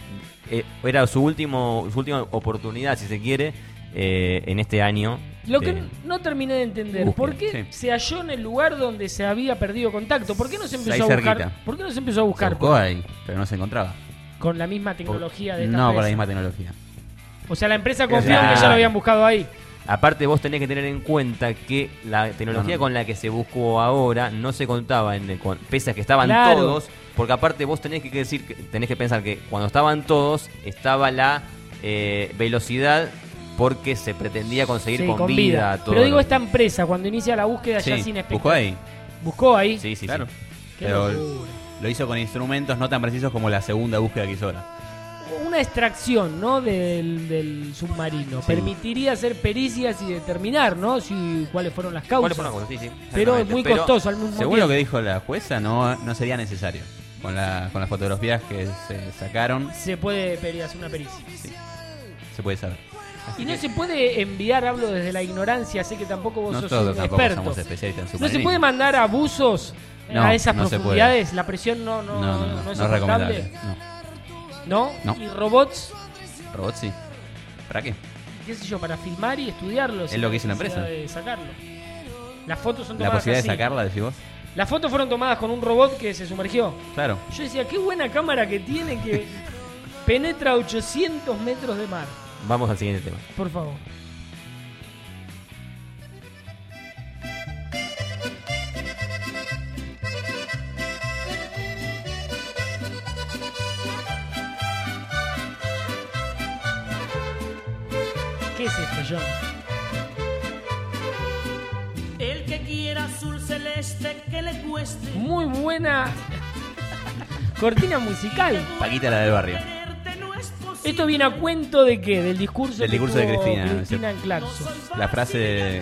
eh, era su último su última oportunidad, si se quiere, eh, en este año. Lo de... que no terminé de entender, Búsqueda, ¿por qué sí. se halló en el lugar donde se había perdido contacto? ¿Por qué no se empezó Ahí a buscar? cerquita. ¿Por qué no se empezó a buscar? Se buscó ahí, pero no se encontraba. Con la misma tecnología de esta No, con empresa. la misma tecnología. O sea, la empresa confió en que Claro. ya lo habían buscado ahí. Aparte vos tenés que tener en cuenta que la tecnología No, no. con la que se buscó ahora no se contaba en el, con, pese a que estaban Claro. todos, porque aparte vos tenés que decir, que- tenés que pensar que cuando estaban todos estaba la eh, velocidad porque se pretendía conseguir Sí, con, con vida, vida. todo. Pero digo, lo- esta empresa, cuando inicia la búsqueda ya Sí, sin espectáculo. buscó ahí. ¿Buscó ahí? Sí, sí, Claro. sí. Qué Pero locura. lo hizo con instrumentos no tan precisos como la segunda búsqueda que hizo ahora. Una extracción, ¿no? Del, del submarino. Sí. Permitiría hacer pericias y determinar, ¿no? Si, cuáles fueron las causas. ¿Cuáles fueron las causas? Sí, sí, Pero es exactamente. muy Pero, costoso al mismo Según tiempo. lo que dijo la jueza, no, no sería necesario. Con, la, con las fotografías que se sacaron, Se puede peri- hacer una pericia. sí, se puede saber. Y no se puede enviar, hablo desde la ignorancia, sé que tampoco vos sos Nosotros un tampoco experto. somos especialistas en ¿No se submarinismo. puede mandar a buzos No, a esas no se profundidades? La presión no, no, No, no, no, no no es es recomendable. soportable. No. ¿No? No. ¿Y robots? Robots sí. ¿Para qué? ¿Qué sé yo? Para filmar y estudiarlo. Es lo que hizo la empresa. De sacarlo. Las fotos son La tomadas posibilidad así. de sacarla, decís vos. Las fotos fueron tomadas con un robot que se sumergió. Claro. Yo decía, qué buena cámara que tiene que penetra ochocientos metros de mar. Vamos al siguiente tema. Por favor. ¿Qué es esto, John? El que quiera azul celeste que le cueste. Muy buena cortina musical. Paquita, la del barrio. Esto viene a cuento de qué? Del discurso, Del que discurso de tuvo Cristina, Cristina en Clarkson. La frase de...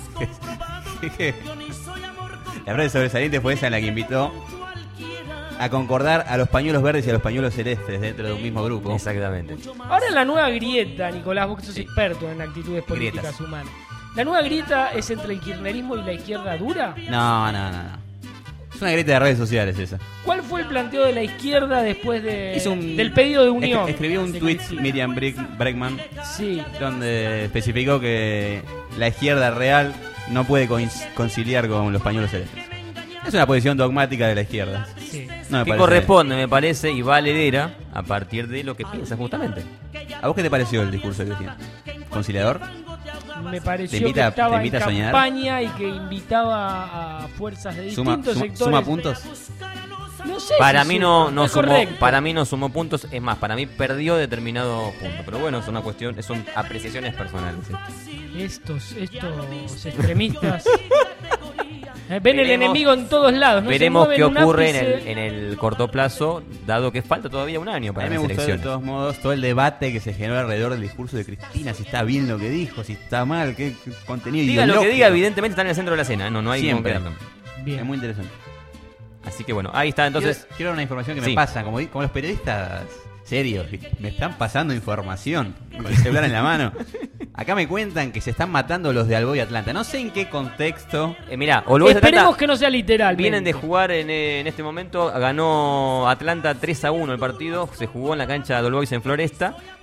La frase sobresaliente fue esa en la que invitó a concordar a los pañuelos verdes y a los pañuelos celestes dentro de un mismo grupo. Exactamente. Ahora la nueva grieta, Nicolás, vos que sos experto en actitudes políticas Grietas. humanas. ¿La nueva grieta es entre el kirchnerismo y la izquierda dura? No, no, no, no. Es una grieta de redes sociales esa. ¿Cuál fue el planteo de la izquierda después de, Hizo un- del pedido de unión? Es- Escribió un de tweet Cristina? Miriam Brick- Bregman Sí. donde especificó que la izquierda real no puede coinc- conciliar con los pañuelos celestes. Es una posición dogmática de la izquierda. Sí. No me que parece- corresponde, me parece, y va heredera a partir de lo que piensa justamente. ¿A vos qué te pareció el discurso de Cristina? ¿Conciliador? Me pareció ¿Te invita- que estaba te invita en a soñar? campaña y que invitaba a fuerzas de ¿Suma, distintos suma- sectores. suma puntos? No sé Para si mí suma, no, no es sumó, correcto. para mí no sumó puntos, es más, para mí perdió determinado punto. Pero bueno, es una cuestión, son apreciaciones personales. ¿sí? Estos, estos extremistas eh, ven el Veremos- enemigo en todos lados. No se Veremos mueven qué un ocurre en ápice. el, en el corto plazo, dado que falta todavía un año A para mí me las gustó de elecciones. todos modos todo el debate que se generó alrededor del discurso de Cristina, si está bien lo que dijo, si está mal, qué, qué contenido Diga lo que ideológico. diga, evidentemente está en el centro de la escena, no, no hay Siempre. cómo quedarlo. Bien. Es muy interesante. Así que bueno, ahí está, entonces... Quiero, quiero dar una información que Sí. me pasa, como, di- como los periodistas serios, que me están pasando información con el celular en la mano. Acá me cuentan que se están matando los de Alboy Atlanta. No sé en qué contexto. Eh, mirá, All Boys Esperemos Atlanta que no sea literal. vienen de jugar en, eh, en este momento, ganó Atlanta tres a uno el partido, se jugó en la cancha de All Boys en Floresta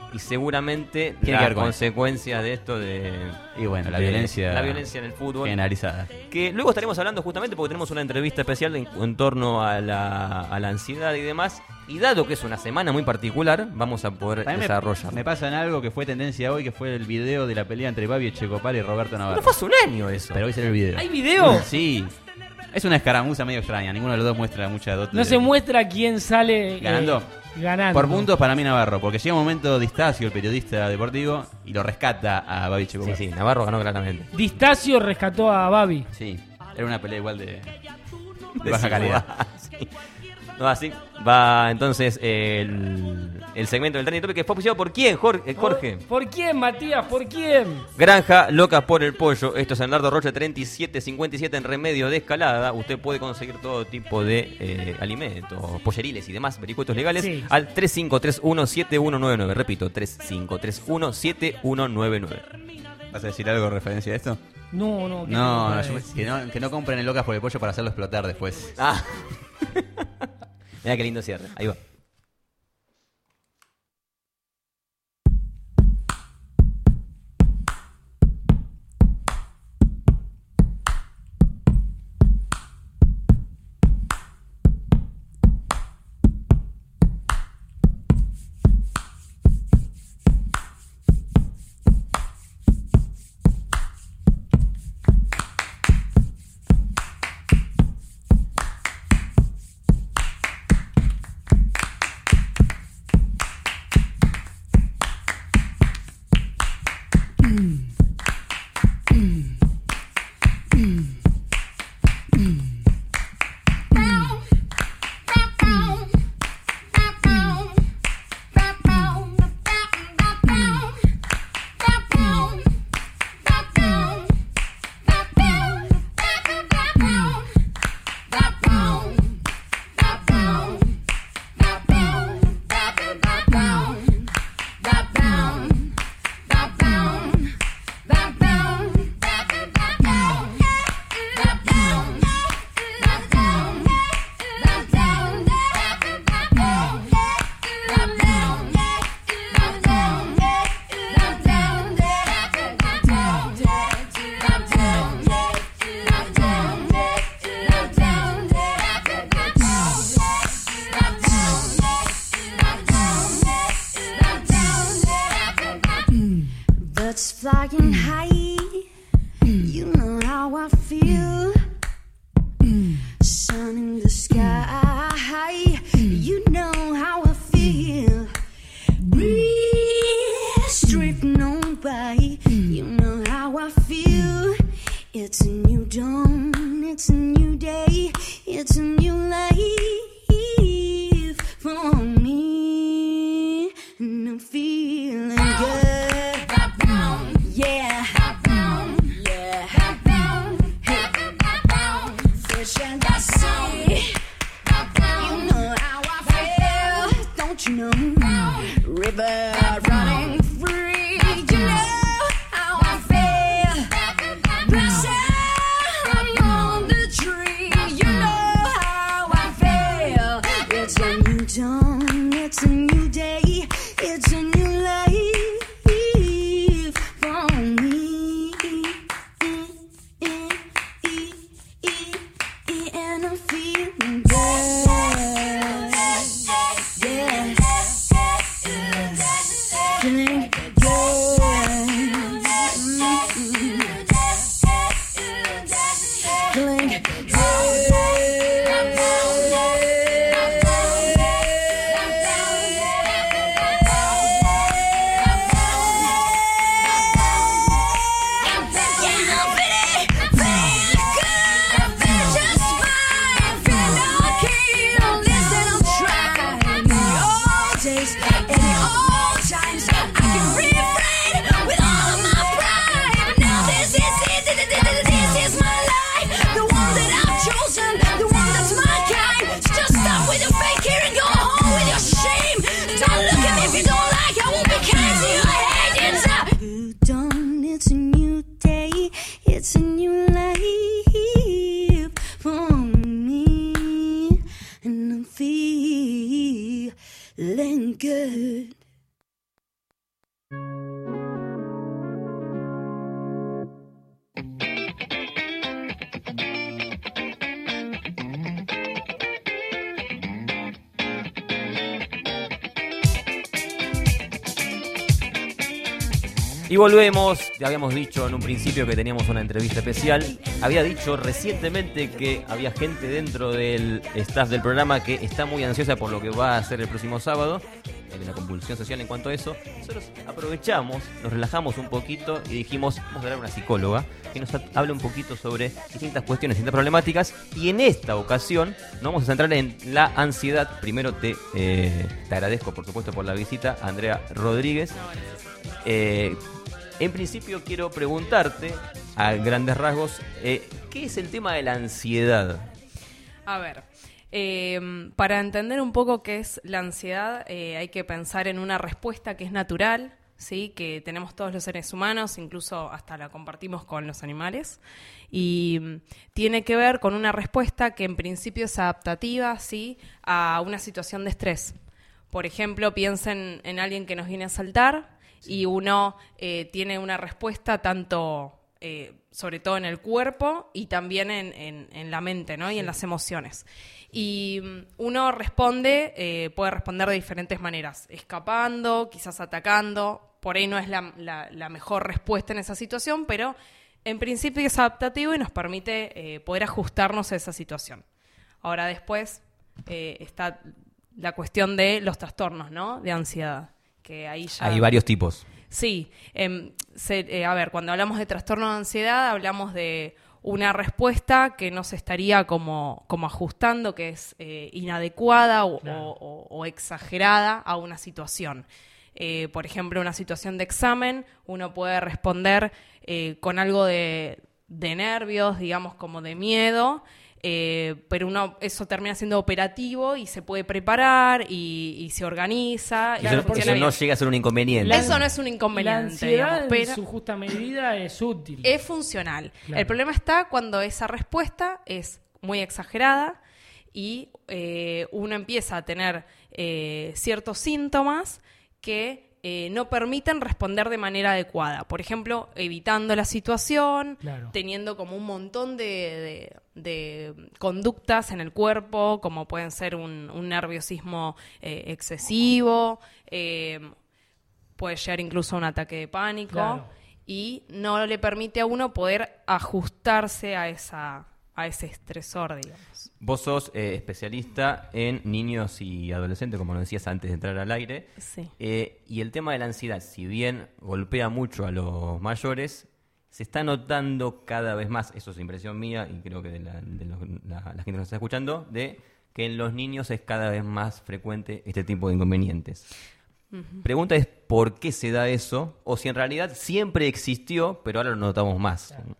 y seguramente Tiene que la ver con consecuencia de esto de... Y bueno, la de- violencia. la violencia en el fútbol. Generalizada. Que luego estaremos hablando justamente porque tenemos una entrevista especial en, en torno a la, a la ansiedad y demás. Y dado que es una semana muy particular, vamos a poder También desarrollar. Me, me pasa en algo que fue tendencia hoy, que fue el video de la pelea entre Babi Echecopar y Roberto Navarro. No fue hace un año eso. Pero hoy salió el video. ¿Hay video? Sí. Es una escaramuza medio extraña. Ninguno de los dos muestra mucha dote. No de- se muestra quién sale eh, Ganando. ganando. Por puntos para mí Navarro, porque llega un momento Distacio, el periodista deportivo, y lo rescata a Babi Echecopar. Sí, sí, Navarro ganó claramente. Distacio rescató a Babi. Sí, era una pelea igual de, de De baja calidad. Sí. No, así va entonces el, el segmento del Trending Topic que fue auspiciado por quién, Jorge. Jorge. ¿Por, ¿Por quién, Matías? ¿Por quién? Granja Locas por el Pollo. Esto es en Lardo Rocha treinta y siete cincuenta y siete en Remedio de Escalada. Usted puede conseguir todo tipo de eh, alimentos, polleriles y demás vericuetos legales Sí. al tres cinco tres uno siete uno nueve nueve. Repito, tres cinco tres uno siete uno nueve nueve. ¿Vas a decir algo en referencia a esto? No, no. ¿qué No, te no, puedo yo- decir? que no, que no compren el Locas por el Pollo para hacerlo explotar después. Ah. Mira qué lindo cierre. Ahí va. Birds flying high, you know how I feel. Sun in the sky, you know how I feel. Breeze drifting on by, you know how I feel. It's a new dawn, it's a new day, it's a new life for me, and I'm feeling good. Yeah, yeah, fish and the sea. You know how I feel, don't you know? River running free, you know how I feel. Blossom on the tree, you know how I feel. It's a new dawn, it's a new day, it's a new life for me. And I'm feeling good. Yeah. Feeling good. Mm-mm. Feeling Y volvemos, te habíamos dicho en un principio que teníamos una entrevista especial. Había dicho recientemente que había gente dentro del staff del programa que está muy ansiosa por lo que va a hacer el próximo sábado. Hay una convulsión social en cuanto a eso. Nosotros aprovechamos, nos relajamos un poquito y dijimos, vamos a hablar a una psicóloga que nos hable un poquito sobre distintas cuestiones, distintas problemáticas. Y en esta ocasión nos vamos a centrar en la ansiedad. Primero te, eh, te agradezco, por supuesto, por la visita, Andrea Rodríguez. Eh, en principio quiero preguntarte, a grandes rasgos, eh, ¿qué es el tema de la ansiedad? A ver, eh, para entender un poco qué es la ansiedad, eh, hay que pensar en una respuesta que es natural, ¿sí? Que tenemos todos los seres humanos, incluso hasta la compartimos con los animales, y mm, tiene que ver con una respuesta que en principio es adaptativa, ¿sí? A una situación de estrés. Por ejemplo, piensen en alguien que nos viene a asaltar, y uno eh, tiene una respuesta tanto, eh, sobre todo en el cuerpo y también en, en, en la mente, ¿no? Y sí. En las emociones. Y uno responde, eh, puede responder de diferentes maneras, escapando, quizás atacando. Por ahí no es la, la, la mejor respuesta en esa situación, pero en principio es adaptativo y nos permite eh, poder ajustarnos a esa situación. Ahora después eh, está la cuestión de los trastornos, ¿no? De ansiedad. Que ahí ya... Hay varios tipos. Sí. Eh, se, eh, a ver, cuando hablamos de trastorno de ansiedad, hablamos de una respuesta que no se estaría como, como ajustando, que es eh, inadecuada o, claro. o, o exagerada a una situación. Eh, por ejemplo, una situación de examen, uno puede responder eh, con algo de, de nervios, digamos, como de miedo, Eh, pero uno eso termina siendo operativo y se puede preparar y, y se organiza. Y claro, eso, eso no llega a ser un inconveniente. Eso no es un inconveniente. La ansiedad, digamos, pero en su justa medida, es útil. Es funcional. Claro. El problema está cuando esa respuesta es muy exagerada y eh, uno empieza a tener eh, ciertos síntomas que Eh, no permiten responder de manera adecuada. Por ejemplo, evitando la situación, claro. teniendo como un montón de, de, de conductas en el cuerpo, como pueden ser un, un nerviosismo eh, excesivo, eh, puede llegar incluso a un ataque de pánico, claro. y no le permite a uno poder ajustarse a esa a ese estresor, digamos. Vos sos eh, especialista en niños y adolescentes, como nos decías antes de entrar al aire. Sí. Eh, y el tema de la ansiedad, si bien golpea mucho a los mayores, se está notando cada vez más, eso es impresión mía y creo que de la, de los, la, la gente que nos está escuchando, de que en los niños es cada vez más frecuente este tipo de inconvenientes. Uh-huh. Pregunta es, ¿por qué se da eso? O si en realidad siempre existió, pero ahora lo notamos más. Claro.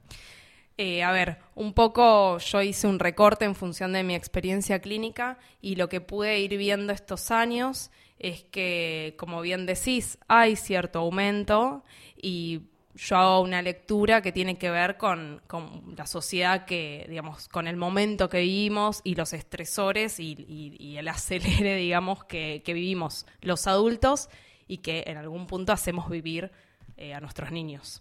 Eh, a ver, un poco yo hice un recorte en función de mi experiencia clínica y lo que pude ir viendo estos años es que, como bien decís, hay cierto aumento y yo hago una lectura que tiene que ver con, con la sociedad que, digamos, con el momento que vivimos y los estresores y, y, y el acelere, digamos, que, que vivimos los adultos y que en algún punto hacemos vivir eh, a nuestros niños.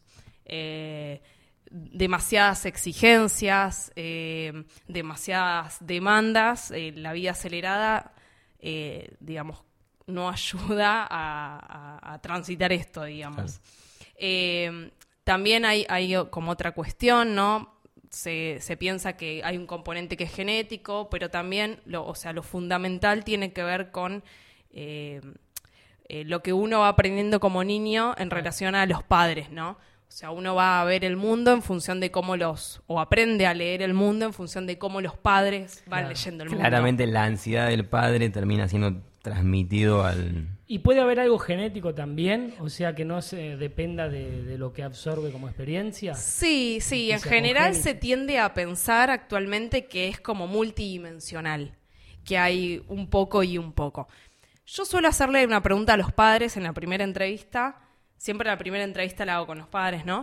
Eh, demasiadas exigencias, eh, demasiadas demandas, eh, la vida acelerada, eh, digamos, no ayuda a, a, a transitar esto, digamos. Claro. Eh, también hay, hay como otra cuestión, ¿no? Se, se piensa que hay un componente que es genético, pero también, lo, o sea, lo fundamental tiene que ver con eh, eh, lo que uno va aprendiendo como niño en relación a los padres, ¿no? O sea, uno va a ver el mundo en función de cómo los... o aprende a leer el mundo en función de cómo los padres van claro. leyendo el mundo. Claramente la ansiedad del padre termina siendo transmitido al... ¿Y puede haber algo genético también? O sea, que no se dependa de, de lo que absorbe como experiencia. Sí, sí. En general congénito. Se tiende a pensar actualmente que es como multidimensional, que hay un poco y un poco. Yo suelo hacerle una pregunta a los padres en la primera entrevista. Siempre la primera entrevista la hago con los padres, ¿no?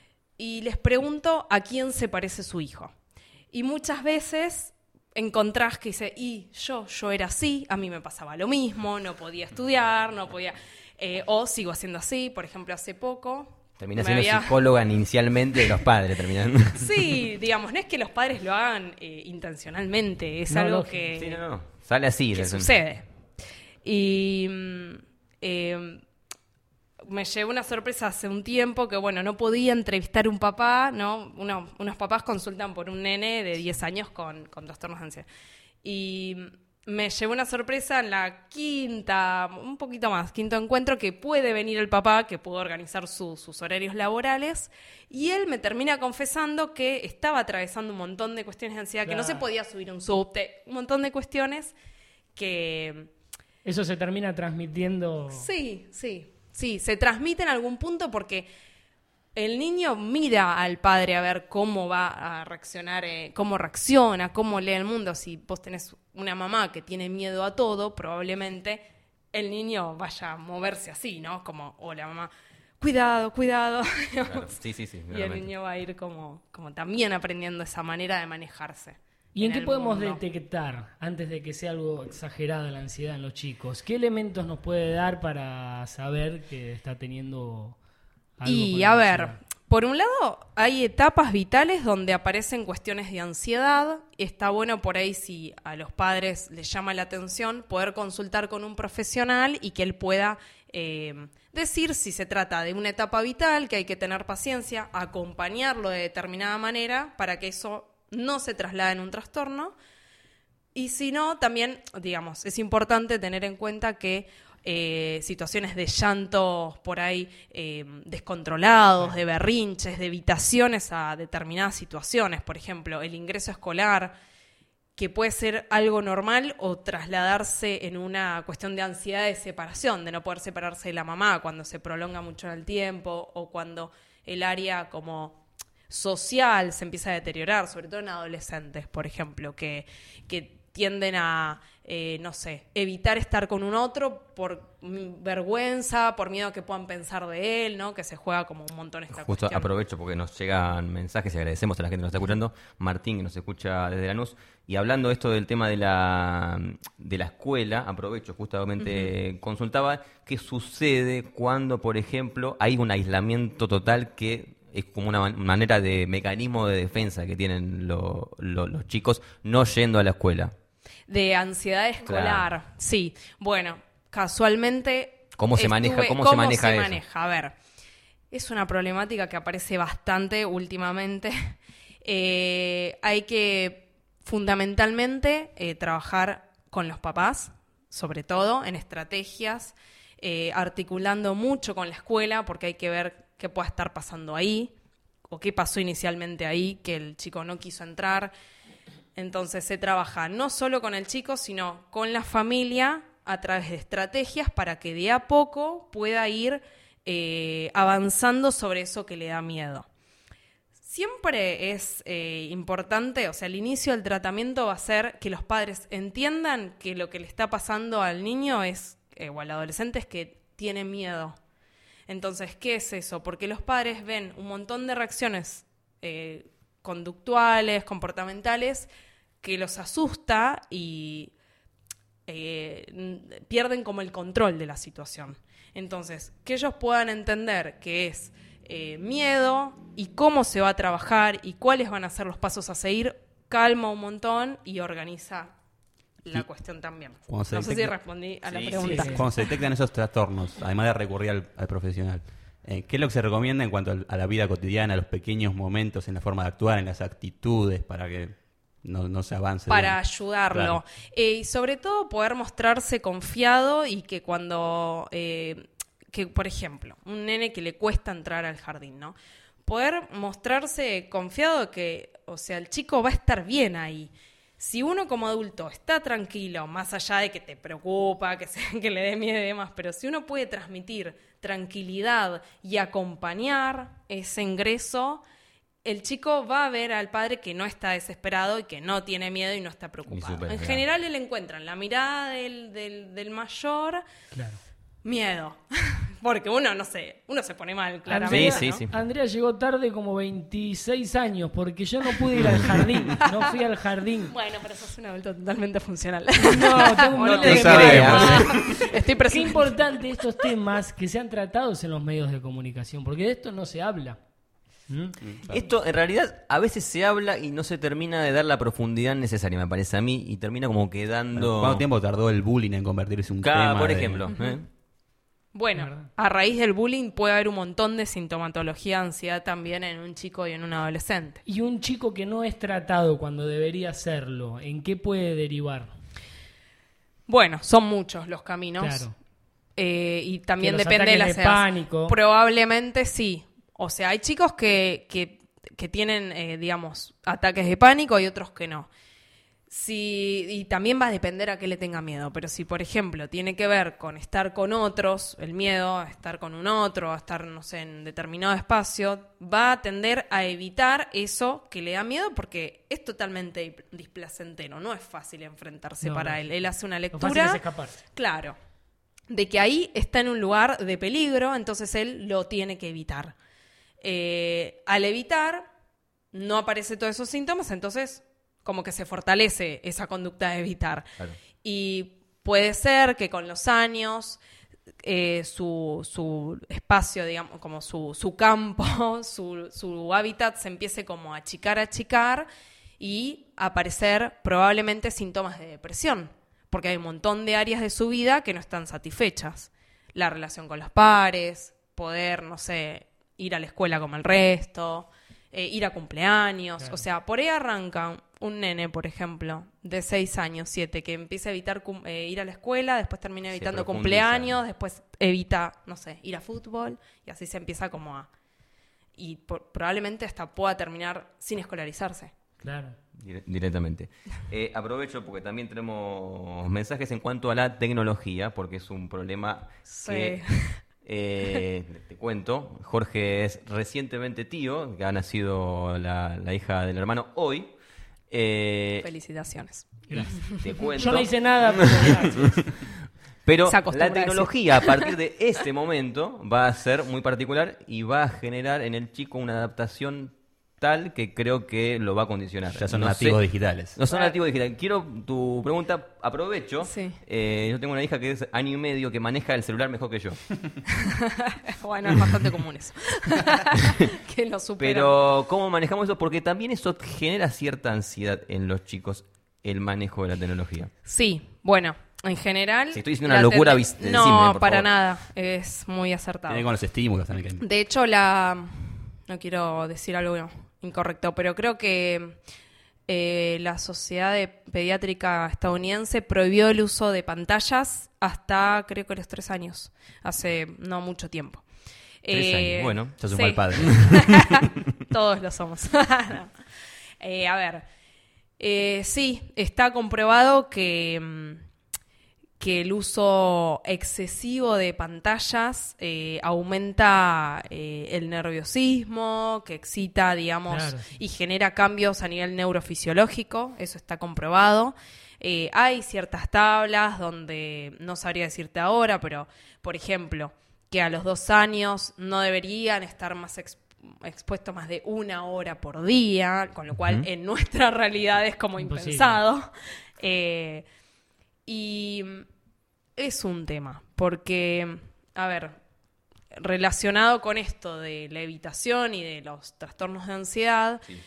Y les pregunto a quién se parece su hijo. Y muchas veces encontrás que dice, y yo, yo era así, a mí me pasaba lo mismo, no podía estudiar, no podía... Eh, o sigo haciendo así, por ejemplo, hace poco... Termina siendo había... psicóloga inicialmente de los padres, terminando. Sí, digamos, no es que los padres lo hagan eh, intencionalmente, es no, algo no, que... Sí, no, no, sale así. Que sucede. Y... Eh, me llevé una sorpresa hace un tiempo que, bueno, no podía entrevistar un papá, ¿no? Uno, unos papás consultan por un nene de diez años con, con trastornos de ansiedad. Y me llevé una sorpresa en la quinta, un poquito más, quinto encuentro, que puede venir el papá, que pudo organizar su, sus horarios laborales, y él me termina confesando que estaba atravesando un montón de cuestiones de ansiedad, claro. que no se podía subir un subte, un montón de cuestiones que... Eso se termina transmitiendo... Sí, sí. Sí, se transmite en algún punto porque el niño mira al padre a ver cómo va a reaccionar, eh, cómo reacciona, cómo lee el mundo. Si vos tenés una mamá que tiene miedo a todo, probablemente el niño vaya a moverse así, ¿no? Como, hola mamá, cuidado, cuidado. Claro. Sí, sí, sí. Y el niño va a ir como, como también aprendiendo esa manera de manejarse. ¿Y en, en qué podemos mundo. detectar, antes de que sea algo exagerada la ansiedad en los chicos? ¿Qué elementos nos puede dar para saber que está teniendo algo? Y a ver, por un lado, hay etapas vitales donde aparecen cuestiones de ansiedad. Está bueno por ahí, si a los padres les llama la atención, poder consultar con un profesional y que él pueda eh, decir si se trata de una etapa vital, que hay que tener paciencia, acompañarlo de determinada manera para que eso no se traslada en un trastorno. Y si no, también, digamos, es importante tener en cuenta que eh, situaciones de llantos por ahí eh, descontrolados, de berrinches, de evitaciones a determinadas situaciones, por ejemplo, el ingreso escolar, que puede ser algo normal o trasladarse en una cuestión de ansiedad de separación, de no poder separarse de la mamá cuando se prolonga mucho en el tiempo o cuando el área como social se empieza a deteriorar, sobre todo en adolescentes, por ejemplo, que, que tienden a, eh, no sé, evitar estar con un otro por vergüenza, por miedo a que puedan pensar de él, ¿no? Que se juega como un montón esta Justo cuestión. Aprovecho porque nos llegan mensajes y agradecemos a la gente que nos está escuchando. Martín, que nos escucha desde Lanús. Y hablando esto del tema de la, de la escuela, aprovecho, justamente uh-huh. consultaba qué sucede cuando, por ejemplo, hay un aislamiento total que es como una man- manera de mecanismo de defensa que tienen lo, lo, los chicos no yendo a la escuela. De ansiedad escolar, claro. Sí. Bueno, casualmente... ¿Cómo se estuve, maneja, cómo ¿cómo se maneja se eso? maneja? A ver, es una problemática que aparece bastante últimamente. Eh, hay que fundamentalmente eh, trabajar con los papás, sobre todo en estrategias, eh, articulando mucho con la escuela, porque hay que ver qué pueda estar pasando ahí, o qué pasó inicialmente ahí, que el chico no quiso entrar. Entonces se trabaja no solo con el chico, sino con la familia a través de estrategias para que de a poco pueda ir eh, avanzando sobre eso que le da miedo. Siempre es eh, importante, o sea, el inicio del tratamiento va a ser que los padres entiendan que lo que le está pasando al niño es, eh, o al adolescente es que tiene miedo. Entonces, ¿qué es eso? Porque los padres ven un montón de reacciones eh, conductuales, comportamentales, que los asusta y eh, pierden como el control de la situación. Entonces, que ellos puedan entender que es eh, miedo y cómo se va a trabajar y cuáles van a ser los pasos a seguir, calma un montón y organiza la cuestión también. No detecta... sé si respondí a sí, la pregunta. Sí, sí. Cuando se detectan esos trastornos, además de recurrir al, al profesional, eh, ¿qué es lo que se recomienda en cuanto a la vida cotidiana, a los pequeños momentos en la forma de actuar, en las actitudes, para que no, no se avance? Para de... ayudarlo. Claro. Eh, y sobre todo poder mostrarse confiado y que cuando, eh, que por ejemplo, un nene que le cuesta entrar al jardín, ¿no? Poder mostrarse confiado de que, o sea, el chico va a estar bien ahí. Si uno como adulto está tranquilo, más allá de que te preocupa, que, se, que le dé miedo y demás, pero si uno puede transmitir tranquilidad y acompañar ese ingreso, el chico va a ver al padre que no está desesperado y que no tiene miedo y no está preocupado. Super, en claro. general, él encuentra en la mirada del, del, del mayor claro. miedo. Porque uno, no sé, uno se pone mal, claramente. Sí, sí, ¿no? sí. Andrea llegó tarde como veintiséis años porque yo no pude ir al jardín. No fui al jardín. Bueno, pero sos un adulto totalmente funcional. No, tengo un no montón de sabemos. Estoy presente. Qué importante estos temas que sean tratados en los medios de comunicación, porque de esto no se habla. ¿Mm? Esto en realidad a veces se habla y no se termina de dar la profundidad necesaria, me parece a mí, y termina como quedando... ¿Cuánto tiempo tardó el bullying en convertirse en un Cada, tema? por de... ejemplo, ¿eh? Bueno, a raíz del bullying puede haber un montón de sintomatología de ansiedad también en un chico y en un adolescente. Y un chico que no es tratado cuando debería serlo, ¿en qué puede derivar? Bueno, son muchos los caminos. Claro. Eh, y también Que los depende de las ataques de edades. pánico. Probablemente sí. O sea, hay chicos que, que, que tienen, eh, digamos, ataques de pánico y otros que no. Si, y también va a depender a qué le tenga miedo. Pero si, por ejemplo, tiene que ver con estar con otros, el miedo a estar con un otro, a estar, no sé, en determinado espacio, va a tender a evitar eso que le da miedo porque es totalmente displacentero. No es fácil enfrentarse No, para no. él. Él hace una Lo lectura. fácil es escaparse. Claro. De que ahí está en un lugar de peligro, entonces él lo tiene que evitar. Eh, al evitar, no aparecen todos esos síntomas, entonces como que se fortalece esa conducta de evitar. Claro. Y puede ser que con los años eh, su, su espacio, digamos, como su, su campo, su, su hábitat se empiece como a achicar, a achicar y aparecer probablemente síntomas de depresión, porque hay un montón de áreas de su vida que no están satisfechas. La relación con los pares, poder, no sé, ir a la escuela como el resto, eh, ir a cumpleaños. Claro. O sea, por ahí arranca un nene, por ejemplo, de seis años, siete, que empieza a evitar cum- eh, ir a la escuela, después termina Se evitando profundiza. cumpleaños, después evita, no sé, ir a fútbol, y así se empieza como a... Y por- probablemente hasta pueda terminar sin escolarizarse. Claro. Dire- Directamente. Eh, aprovecho porque también tenemos mensajes en cuanto a la tecnología, porque es un problema Sí. que, eh, te cuento, Jorge es recientemente tío, que ha nacido la, la hija del hermano hoy. Eh, Felicitaciones. y te cuento. Yo no hice nada, pero gracias. Pero Se acostumbra la a decir. tecnología a partir de este momento va a ser muy particular y va a generar en el chico una adaptación tal que creo que lo va a condicionar. Ya son No nativos sé- digitales. No son Claro. nativos digitales. Quiero tu pregunta, aprovecho. Sí. Eh, yo tengo una hija que es año y medio que maneja el celular mejor que yo. Bueno, es bastante común eso. Que lo superan. Pero ¿cómo manejamos eso? Porque también eso genera cierta ansiedad en los chicos, el manejo de la tecnología. Sí, bueno, en general... Si estoy diciendo una la locura, tende- vis- No, decime, por para favor. nada. Es muy acertado. Tiene con los estímulos también. que- De hecho, la... No quiero decir algo incorrecto, pero creo que eh, la Sociedad de Pediátrica estadounidense prohibió el uso de pantallas hasta, creo que los tres años. Hace no mucho tiempo. Tres Eh, años. Bueno, ya sos sí. mal padre. Todos lo somos. No. Eh, a ver, eh, sí, está comprobado que, mm, que el uso excesivo de pantallas eh, aumenta eh, el nerviosismo, que excita, digamos, Claro. y genera cambios a nivel neurofisiológico, eso está comprobado. Eh, hay ciertas tablas donde, no sabría decirte ahora, pero, por ejemplo, que a los dos años no deberían estar más expuestos expuesto más de una hora por día, con lo cual Ujú. en nuestra realidad es como Imposible. impensado. Eh, y es un tema, porque, a ver, relacionado con esto de la evitación y de los trastornos de ansiedad, Sí.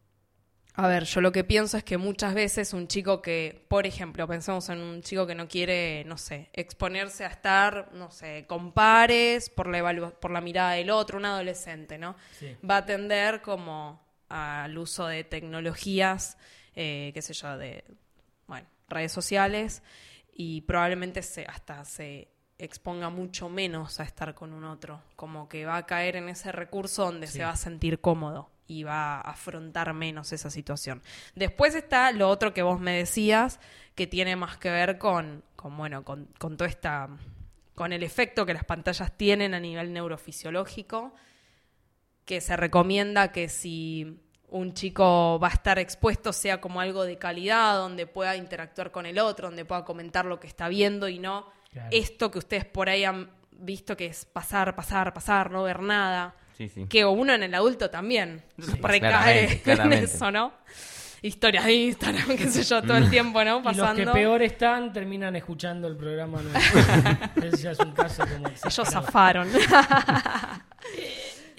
a ver, yo lo que pienso es que muchas veces un chico que, por ejemplo, pensemos en un chico que no quiere, no sé, exponerse a estar, no sé, con pares por la evalua- por la mirada del otro, un adolescente, ¿no? Sí. Va a tender como al uso de tecnologías, eh, qué sé yo, de, bueno, redes sociales y probablemente se, hasta se exponga mucho menos a estar con un otro, como que va a caer en ese recurso donde Sí. se va a sentir cómodo y va a afrontar menos esa situación. Después está lo otro que vos me decías, que tiene más que ver con, con bueno, con, con toda esta, con el efecto que las pantallas tienen a nivel neurofisiológico, que se recomienda que si un chico va a estar expuesto sea como algo de calidad, donde pueda interactuar con el otro, donde pueda comentar lo que está viendo y no Claro. esto que ustedes por ahí han visto que es pasar, pasar, pasar, no ver nada. Sí, sí. Que uno en el adulto también Sí, recae claramente, en claramente. eso, ¿no? Historias de Instagram, qué sé yo, todo el tiempo, ¿no? Y los Pasando. que peor están terminan escuchando el programa nuestro. Ese ya es un caso como Ellos exagerado. zafaron.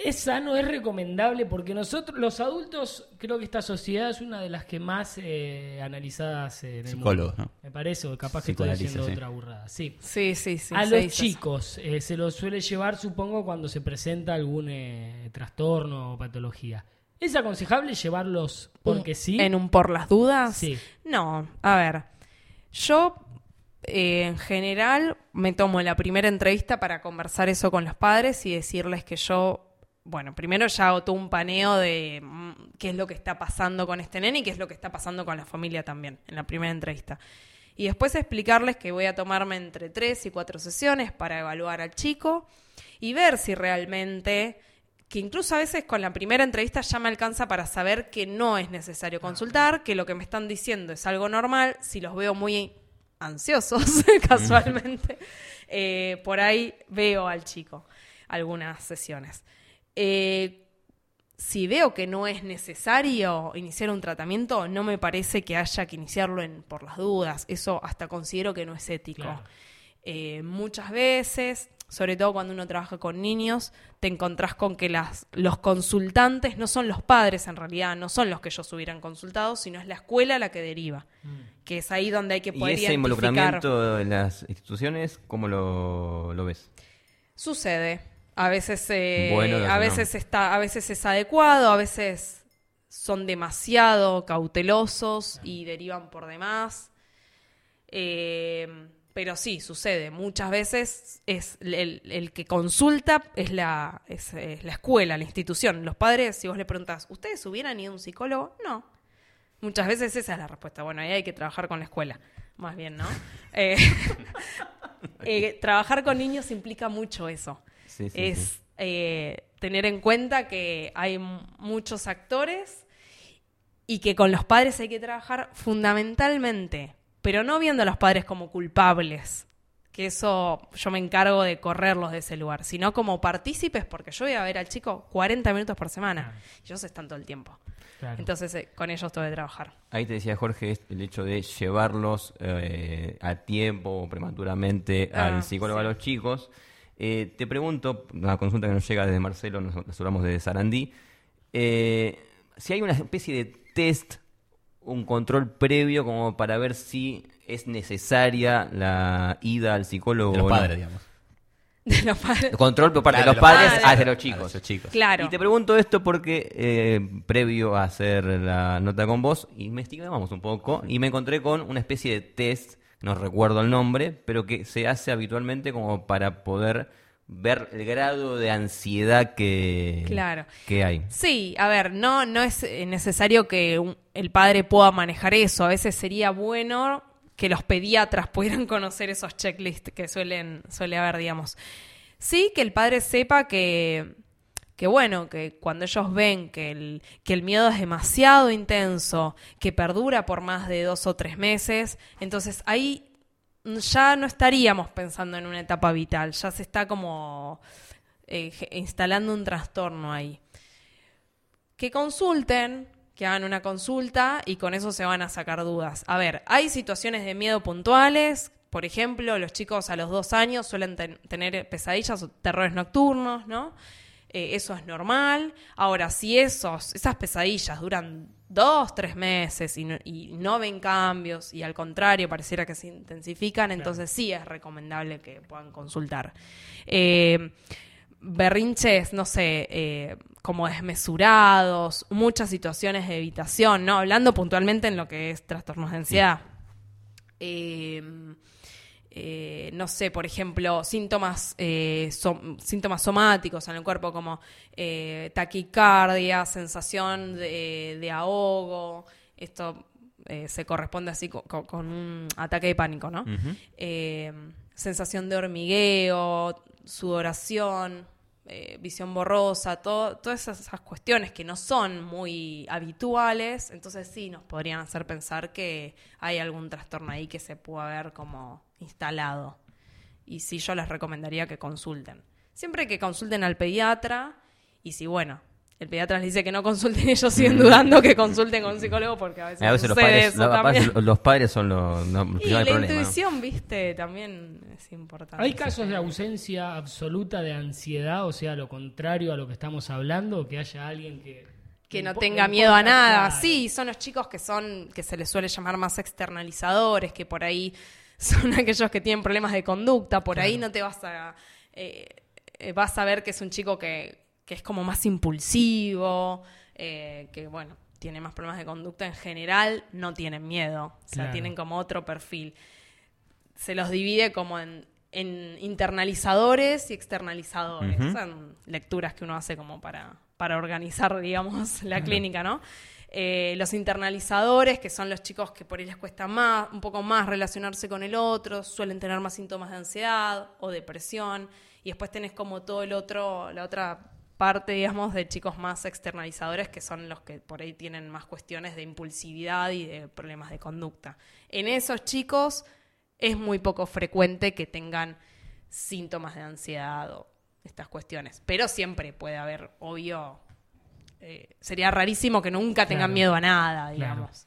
Es sano, es recomendable, porque nosotros, los adultos, creo que esta sociedad es una de las que más eh, analizadas eh, en el Psicólogos, mundo. ¿no? Me parece, o capaz que estoy Psicoanaliza, haciendo sí. otra burrada. Sí, Sí, sí, sí. a se los dice chicos eh, se los suele llevar, supongo, cuando se presenta algún eh, trastorno o patología. ¿Es aconsejable llevarlos porque Un- sí? ¿En un por las dudas? Sí. No, a ver, yo eh, en general me tomo la primera entrevista para conversar eso con los padres y decirles que yo, bueno, primero ya hago todo un paneo de mm, qué es lo que está pasando con este nene y qué es lo que está pasando con la familia también en la primera entrevista. Y después explicarles que voy a tomarme entre tres y cuatro sesiones para evaluar al chico y ver si realmente, que incluso a veces con la primera entrevista ya me alcanza para saber que no es necesario consultar, que lo que me están diciendo es algo normal, si los veo muy ansiosos casualmente, eh, por ahí veo al chico algunas sesiones. Eh, si veo que no es necesario iniciar un tratamiento, no me parece que haya que iniciarlo en, por las dudas. Eso hasta considero que no es ético. Claro. Eh, muchas veces, sobre todo cuando uno trabaja con niños, te encontrás con que las, los consultantes no son los padres en realidad, no son los que ellos hubieran consultado, sino es la escuela la que deriva. Mm. Que es ahí donde hay que ¿Y poder ese identificar. involucramiento en las instituciones, cómo lo, lo ves? Sucede. A veces, eh, Bueno, no, a no. veces está, a veces es adecuado, a veces son demasiado cautelosos y derivan por demás. Eh, pero sí, sucede. Muchas veces es el, el que consulta es la, es, es la escuela, la institución. Los padres, si vos le preguntás, ¿ustedes hubieran ido a un psicólogo? No. Muchas veces esa es la respuesta. Bueno, ahí hay que trabajar con la escuela, más bien, ¿no? eh, eh, trabajar con niños implica mucho eso. Sí, sí, es sí. eh, tener en cuenta que hay m- muchos actores y que con los padres hay que trabajar fundamentalmente, pero no viendo a los padres como culpables, que eso yo me encargo de correrlos de ese lugar, sino como partícipes, porque yo voy a ver al chico cuarenta minutos por semana y ellos están todo el tiempo. Claro. Entonces eh, con ellos tengo que trabajar. Ahí te decía Jorge es el hecho de llevarlos eh, a tiempo o prematuramente Ah, al psicólogo sí. a los chicos. Eh, te pregunto, una consulta que nos llega desde Marcelo, nos, nos hablamos de Sarandí, eh, si hay una especie de test, un control previo como para ver si es necesaria la ida al psicólogo De los o no. padres, digamos. De los padres. Control por parte Claro, de los padres padres. hacia los A chicos. los chicos. Claro. Y te pregunto esto porque eh, previo a hacer la nota con vos, investigamos un poco y me encontré con una especie de test, no recuerdo el nombre, pero que se hace habitualmente como para poder ver el grado de ansiedad que, Claro. que hay. Sí, a ver, no, no es eh, necesario que un- el padre pueda manejar eso. A veces sería bueno que los pediatras pudieran conocer esos checklists que suelen suele haber, digamos. Sí, que el padre sepa que, que bueno, que cuando ellos ven que el, que el miedo es demasiado intenso, que perdura por más de dos o tres meses, entonces ahí ya no estaríamos pensando en una etapa vital, ya se está como eh, ge- instalando un trastorno ahí. Que consulten, que hagan una consulta y con eso se van a sacar dudas. A ver, hay situaciones de miedo puntuales, por ejemplo, los chicos a los dos años suelen ten- tener pesadillas o terrores nocturnos, ¿no? Eh, eso es normal. Ahora, si esos, esas pesadillas duran dos, tres meses y no, y no ven cambios y al contrario pareciera que se intensifican, entonces sí es recomendable que puedan consultar. Eh, berrinches, no sé, eh, como desmesurados, muchas situaciones de evitación, ¿no? Hablando puntualmente en lo que es trastornos de ansiedad. Eh, eh, no sé, por ejemplo, síntomas eh, som- síntomas somáticos en el cuerpo como eh, taquicardia, sensación de, de ahogo. Esto eh, se corresponde así co- co- con un ataque de pánico, ¿no? Ujú. Eh, sensación de hormigueo, sudoración, eh, visión borrosa, todo, todas esas, esas cuestiones que no son muy habituales, entonces sí nos podrían hacer pensar que hay algún trastorno ahí que se pudo haber como instalado. Y sí, yo les recomendaría que consulten. Siempre que consulten al pediatra y si, bueno, el pediatra les dice que no consulten, ellos siguen dudando que consulten con un psicólogo porque a veces, A veces los sucede padres, eso los, también. los padres son los, los Y principales la problemas, ¿no? intuición, viste, también es importante. ¿Hay casos de ausencia absoluta de ansiedad, o sea, lo contrario a lo que estamos hablando, que haya alguien que... Que no impo- tenga le miedo a importa? nada. Claro. Sí, son los chicos que son, que se les suele llamar más externalizadores, que por ahí son aquellos que tienen problemas de conducta, por ahí no te vas a... eh, eh, vas a ver que es un chico que, que es como más impulsivo, eh, que bueno, tiene más problemas de conducta en general, no tienen miedo, o sea, Claro. tienen como otro perfil. Se los divide como en, en internalizadores y externalizadores. Ujú. Son lecturas que uno hace como para, para organizar, digamos, la clínica, ¿no? Eh, los internalizadores, que son los chicos que por ahí les cuesta más, un poco más relacionarse con el otro, suelen tener más síntomas de ansiedad o depresión, y después tenés como todo el otro, la otra parte, digamos, de chicos más externalizadores, que son los que por ahí tienen más cuestiones de impulsividad y de problemas de conducta. En esos chicos es muy poco frecuente que tengan síntomas de ansiedad o estas cuestiones, pero siempre puede haber, obvio, eh, sería rarísimo que nunca tengan Claro. miedo a nada, digamos.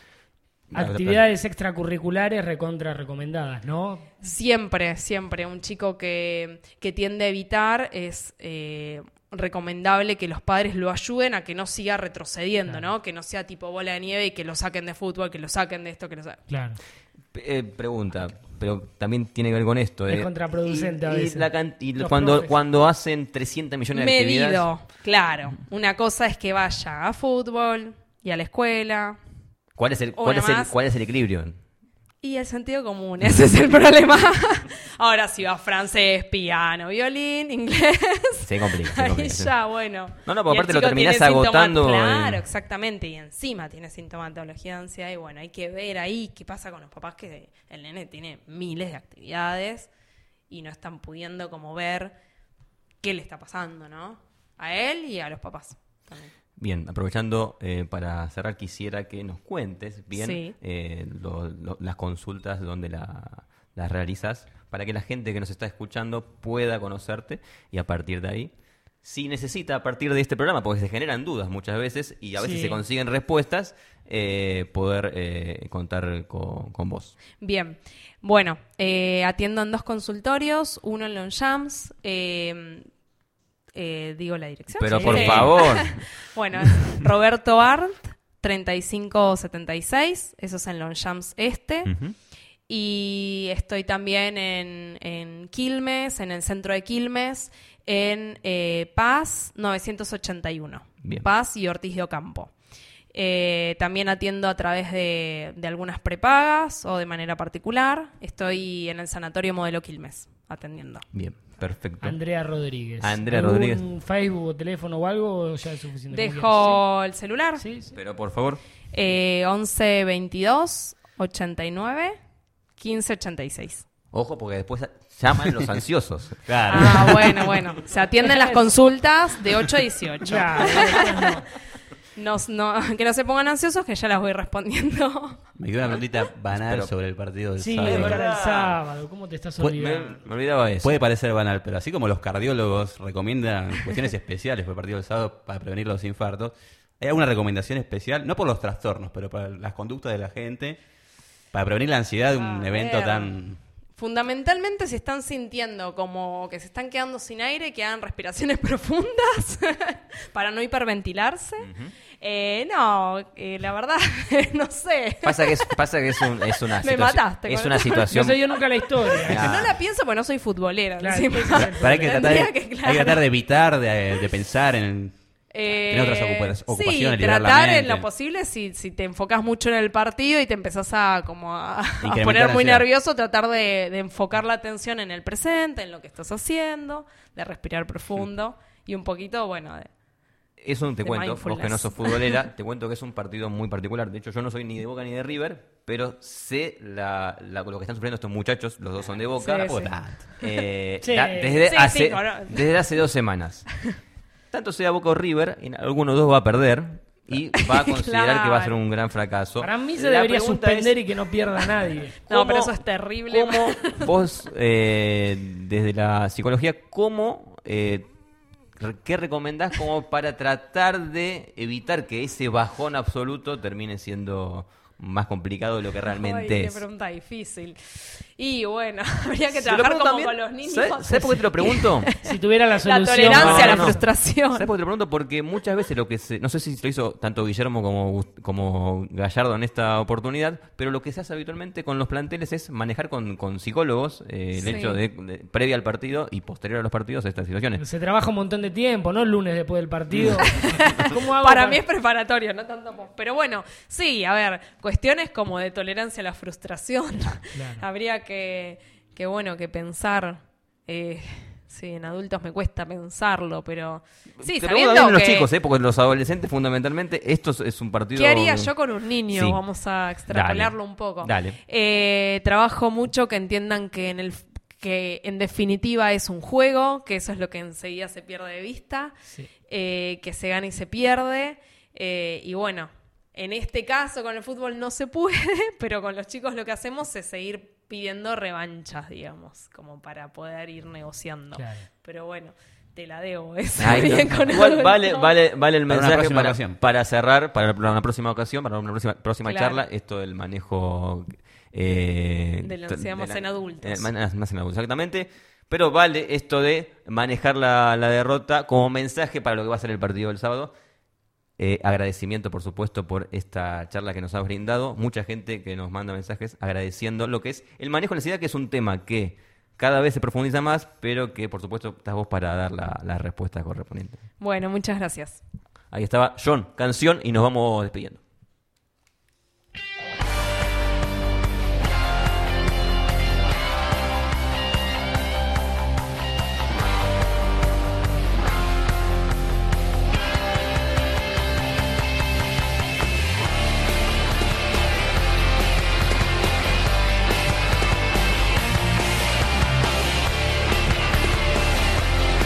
Actividades extracurriculares recontra recomendadas, ¿no? Siempre, siempre. Un chico que, que tiende a evitar es eh, recomendable que los padres lo ayuden a que no siga retrocediendo, ¿no? Que no sea tipo bola de nieve y que lo saquen de fútbol, que lo saquen de esto, que lo saquen. Claro. Eh, pregunta, pero también tiene que ver con esto. Es eh. contraproducente y, a y veces. la can- y Los cuando, profes. cuando hacen trescientos millones de actividades... Medido, claro. Una cosa es que vaya a fútbol y a la escuela. ¿Cuál es el, Una cuál es el, más. cuál es el equilibrio? Y el sentido común, ese es el problema. Ahora si va francés, piano, violín, inglés. Se complica, se Ahí complica, sí. ya, bueno. No, no, porque Y el aparte lo chico terminás tiene síntoma- agotando en- Claro, exactamente. Y encima tiene sintomatología de ansiedad. Y bueno, hay que ver ahí qué pasa con los papás, que el nene tiene miles de actividades y no están pudiendo como ver qué le está pasando, ¿no? A él y a los papás también. Bien, aprovechando eh, para cerrar, quisiera que nos cuentes bien Sí. eh, lo- lo- las consultas donde la, las realizas, para que la gente que nos está escuchando pueda conocerte y a partir de ahí, si necesita a partir de este programa, porque se generan dudas muchas veces y a veces Sí. se consiguen respuestas, eh, poder eh, contar con, con vos. Bien, bueno, eh, atiendo en dos consultorios, uno en Longchamps, eh, eh, digo la dirección. Pero Sí. por favor. Bueno, es Roberto Arndt, treinta y cinco setenta y seis, eso es en Longchamps Este. Ujú. Y estoy también en, en Quilmes, en el centro de Quilmes, en eh, Paz novecientos ochenta y uno. Bien. Paz y Ortiz de Ocampo. Eh, también atiendo a través de, de algunas prepagas o de manera particular. Estoy en el Sanatorio Modelo Quilmes atendiendo. Bien, perfecto. Andrea Rodríguez. Andrea ¿Algún Rodríguez. Facebook o teléfono o algo o ya es suficiente? Dejo el celular. Sí, sí. Pero por favor. Eh, once veintidós ochenta y nueve quince ochenta y seis. Ojo, porque después llaman los ansiosos. Claro. Ah, bueno, bueno. Se atienden las consultas de ocho a dieciocho. Claro, No, no, que no se pongan ansiosos, que ya las voy respondiendo. Me quedó una preguntita banal Pero- sobre el partido del Sí, sábado. de cara al sábado. ¿Cómo te estás Pu- olvidando? Me olvidaba eso. Puede parecer banal, pero así como los cardiólogos recomiendan cuestiones especiales para el partido del sábado para prevenir los infartos, ¿hay alguna recomendación especial? No por los trastornos, pero para las conductas de la gente, para prevenir la ansiedad de un A evento ver. tan... Fundamentalmente, si están sintiendo como que se están quedando sin aire, que hagan respiraciones profundas para no hiperventilarse. Eh, no, eh, la verdad, no sé. Pasa que es, pasa que es, un- es una Me situación. mataste Es con una esto. situación. No sé yo nunca la historia. Ah. No la pienso porque no soy futbolera. Claro, encima. ese es el Pero hay que tratar, Tendría de, que, claro. hay que tratar de evitar, de, de pensar en... Eh, en otras ocupa- ocupaciones, sí, liberar la tratar en mente. lo posible, si, si te enfocas mucho en el partido y te empezás a como a, a Incrementar poner la muy ansiedad. nervioso, tratar de, de enfocar la atención en el presente, en lo que estás haciendo, de respirar profundo y un poquito, bueno, de, Eso te de cuento, vos que no mindfulness. sos futbolera, te cuento que es un partido muy particular. De hecho, yo no soy ni de Boca ni de River, pero sé la, la- lo que están sufriendo estos muchachos, los dos son de Boca. Sí, Tampoco sí. tanto. Eh, Sí. da- desde, Sí, hace, sí, no, no. desde hace dos semanas. Tanto sea Boca o River, en alguno de los dos va a perder y va a considerar que va a ser un gran fracaso. Para mí se La debería pregunta suspender es, y que no pierda nadie. No, ¿cómo- pero eso es terrible. ¿Cómo vos, eh, desde la psicología, cómo eh, ¿qué recomendás como para tratar de evitar que ese bajón absoluto termine siendo más complicado de lo que realmente Ay, es? qué pregunta difícil. Y bueno, habría que Se lo trabajar pregunto como también. con los niños. ¿Sabes ¿Sabes por qué te lo pregunto? Si tuviera la solución. La tolerancia a la No, no. frustración. ¿Sabes por qué te lo pregunto? Porque muchas veces lo que se... No sé si lo hizo tanto Guillermo como, como Gallardo en esta oportunidad, pero lo que se hace habitualmente con los planteles es manejar con, con psicólogos eh, el Sí. hecho de, de previa al partido y posterior a los partidos estas situaciones. Se trabaja un montón de tiempo, no el lunes después del partido. ¿Cómo hago Para mí es preparatorio, no tanto. po- Pero bueno, sí, a ver, cuestiones como de tolerancia a la frustración. Habría que, que, bueno, que pensar. Eh, sí, en adultos me cuesta pensarlo, pero sí, Te sabiendo pregunto a los que- chicos, ¿eh? Porque los adolescentes fundamentalmente, esto es, es un partido... ¿Qué haría yo con un niño? Sí. Vamos a extrapolarlo Dale. un poco. Dale. Eh, trabajo mucho que entiendan que en el que en definitiva es un juego, que eso es lo que enseguida se pierde de vista, Sí. eh, que se gana y se pierde, eh, y bueno, en este caso con el fútbol no se puede, pero con los chicos lo que hacemos es seguir pidiendo revanchas, digamos, como para poder ir negociando. Claro. Pero bueno, te la debo esa. Ay, no. bien con Igual adultos. vale, vale, vale el Para una mensaje próxima para, ocasión. para cerrar, para una próxima ocasión, para una próxima, próxima Claro. charla, esto del manejo... Eh, De la ansiedad más en adultos. eh, más más en adultos, exactamente. Pero vale esto de manejar la, la derrota como mensaje para lo que va a ser el partido del sábado. Eh, agradecimiento, por supuesto, por esta charla que nos has brindado. Mucha gente que nos manda mensajes agradeciendo lo que es el manejo de la ansiedad, que es un tema que cada vez se profundiza más, pero que, por supuesto, estás vos para dar la, la respuesta correspondiente. Bueno, muchas gracias. Ahí estaba John, canción, y nos vamos despidiendo.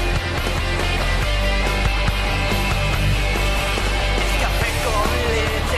Café con leche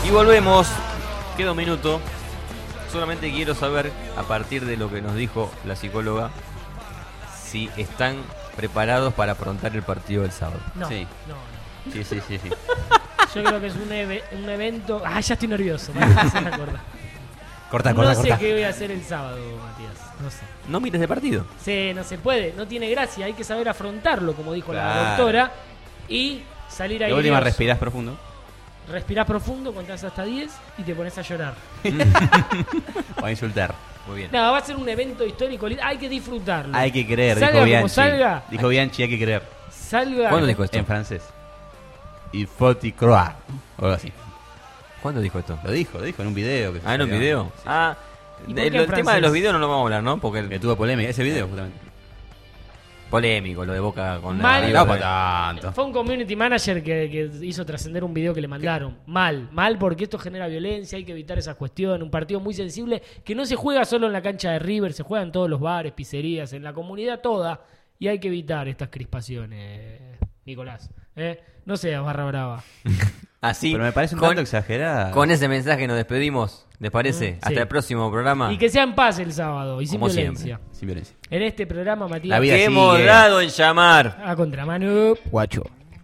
Y volvemos. Queda un minuto. Solamente quiero saber, a partir de lo que nos dijo la psicóloga, si están preparados para afrontar el partido del sábado. No, Sí. no, no. Sí, sí, sí, sí. Yo creo que es un, eve- un evento... Ah, ya estoy nervioso. Me hace acordar. Corta, No corta, sé corta. qué voy a hacer el sábado, Matías. No sé. No mires de partido. Sí, no se puede. No tiene gracia. Hay que saber afrontarlo, como dijo la Claro. doctora. Y salir ahí. La última, respirás profundo. Respirás profundo, contás hasta diez y te pones a llorar. O a insultar. Muy bien. No, va a ser un evento histórico. Hay que disfrutarlo. Hay que creer, Salga dijo como Bianchi. salga. Dijo Bianchi, hay que creer. Salga. ¿Cuándo dijo esto? En francés. Il faut y croire. O algo así. ¿Cuándo dijo esto? Lo dijo, lo dijo en un video. Que Ah, ¿en un salió. video? Sí. Ah, ¿Y de- por qué el, en el tema de francés? los videos no lo vamos a hablar, ¿no? Porque el, Que tuvo polémica. Ese video, justamente. polémico, lo de Boca con Mario- la... No para tanto. Fue un community manager que, que hizo trascender un video que le mandaron. Mal, mal porque esto genera violencia, hay que evitar esas cuestiones. Un partido muy sensible que no se juega solo en la cancha de River, se juega en todos los bares, pizzerías, en la comunidad toda. Y hay que evitar estas crispaciones, Nicolás. ¿eh? No seas barra brava. Así, Pero me parece un con, tanto exagerado. con ese mensaje nos despedimos, ¿les parece? Mm, Hasta sí. el próximo programa. Y que sea en paz el sábado y sin Como violencia. siempre. Sin violencia. En este programa, Matías, La vida Que sigue. hemos dado en llamar. a contramano. Guacho.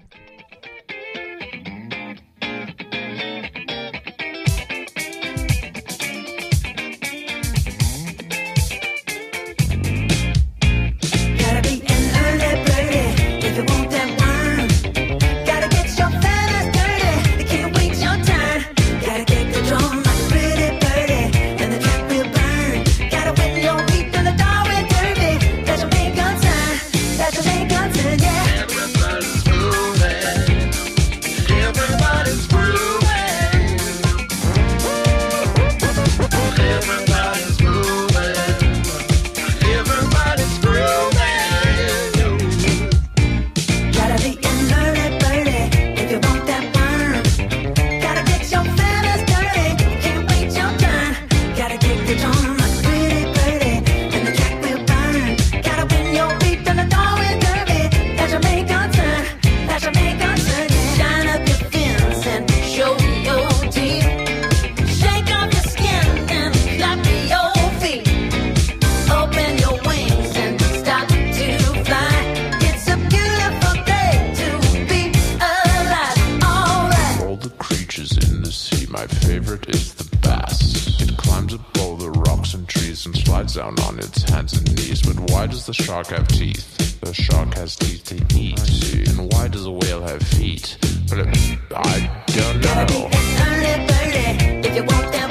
Gotta be an early birdie if you want that worm. Gotta get your feathers dirty, you can't wait your turn. Gotta get the drum like a pretty birdie, and the track will burn. Gotta win your feet to the Darwin Derby. That's your main concern, that's your main concern, yeah. Everybody's moving. Everybody's grooving. Everybody's moving. Everybody's grooving. Gotta be an early birdie if you want that worm. Gotta get your feathers dirty, you can't wait your turn. Gotta get the drum like a pretty birdie, and the track will burn. Gotta win your feet to the Darwin Derby. That's your main concern, that's your main concern. Yeah. Shine up your fins and show your teeth. Shake off your skin and clap your feet. Open your wings and start to fly. It's a beautiful day to be alive. Alright. All the creatures in the sea, my favorite is the bass. It climbs up all the rocks and trees and slides down on its hands and knees. But why does the shark have teeth? The shark has teeth to eat. And why does a whale have feet? But it, I don't Gotta be know. an early birdie if you want that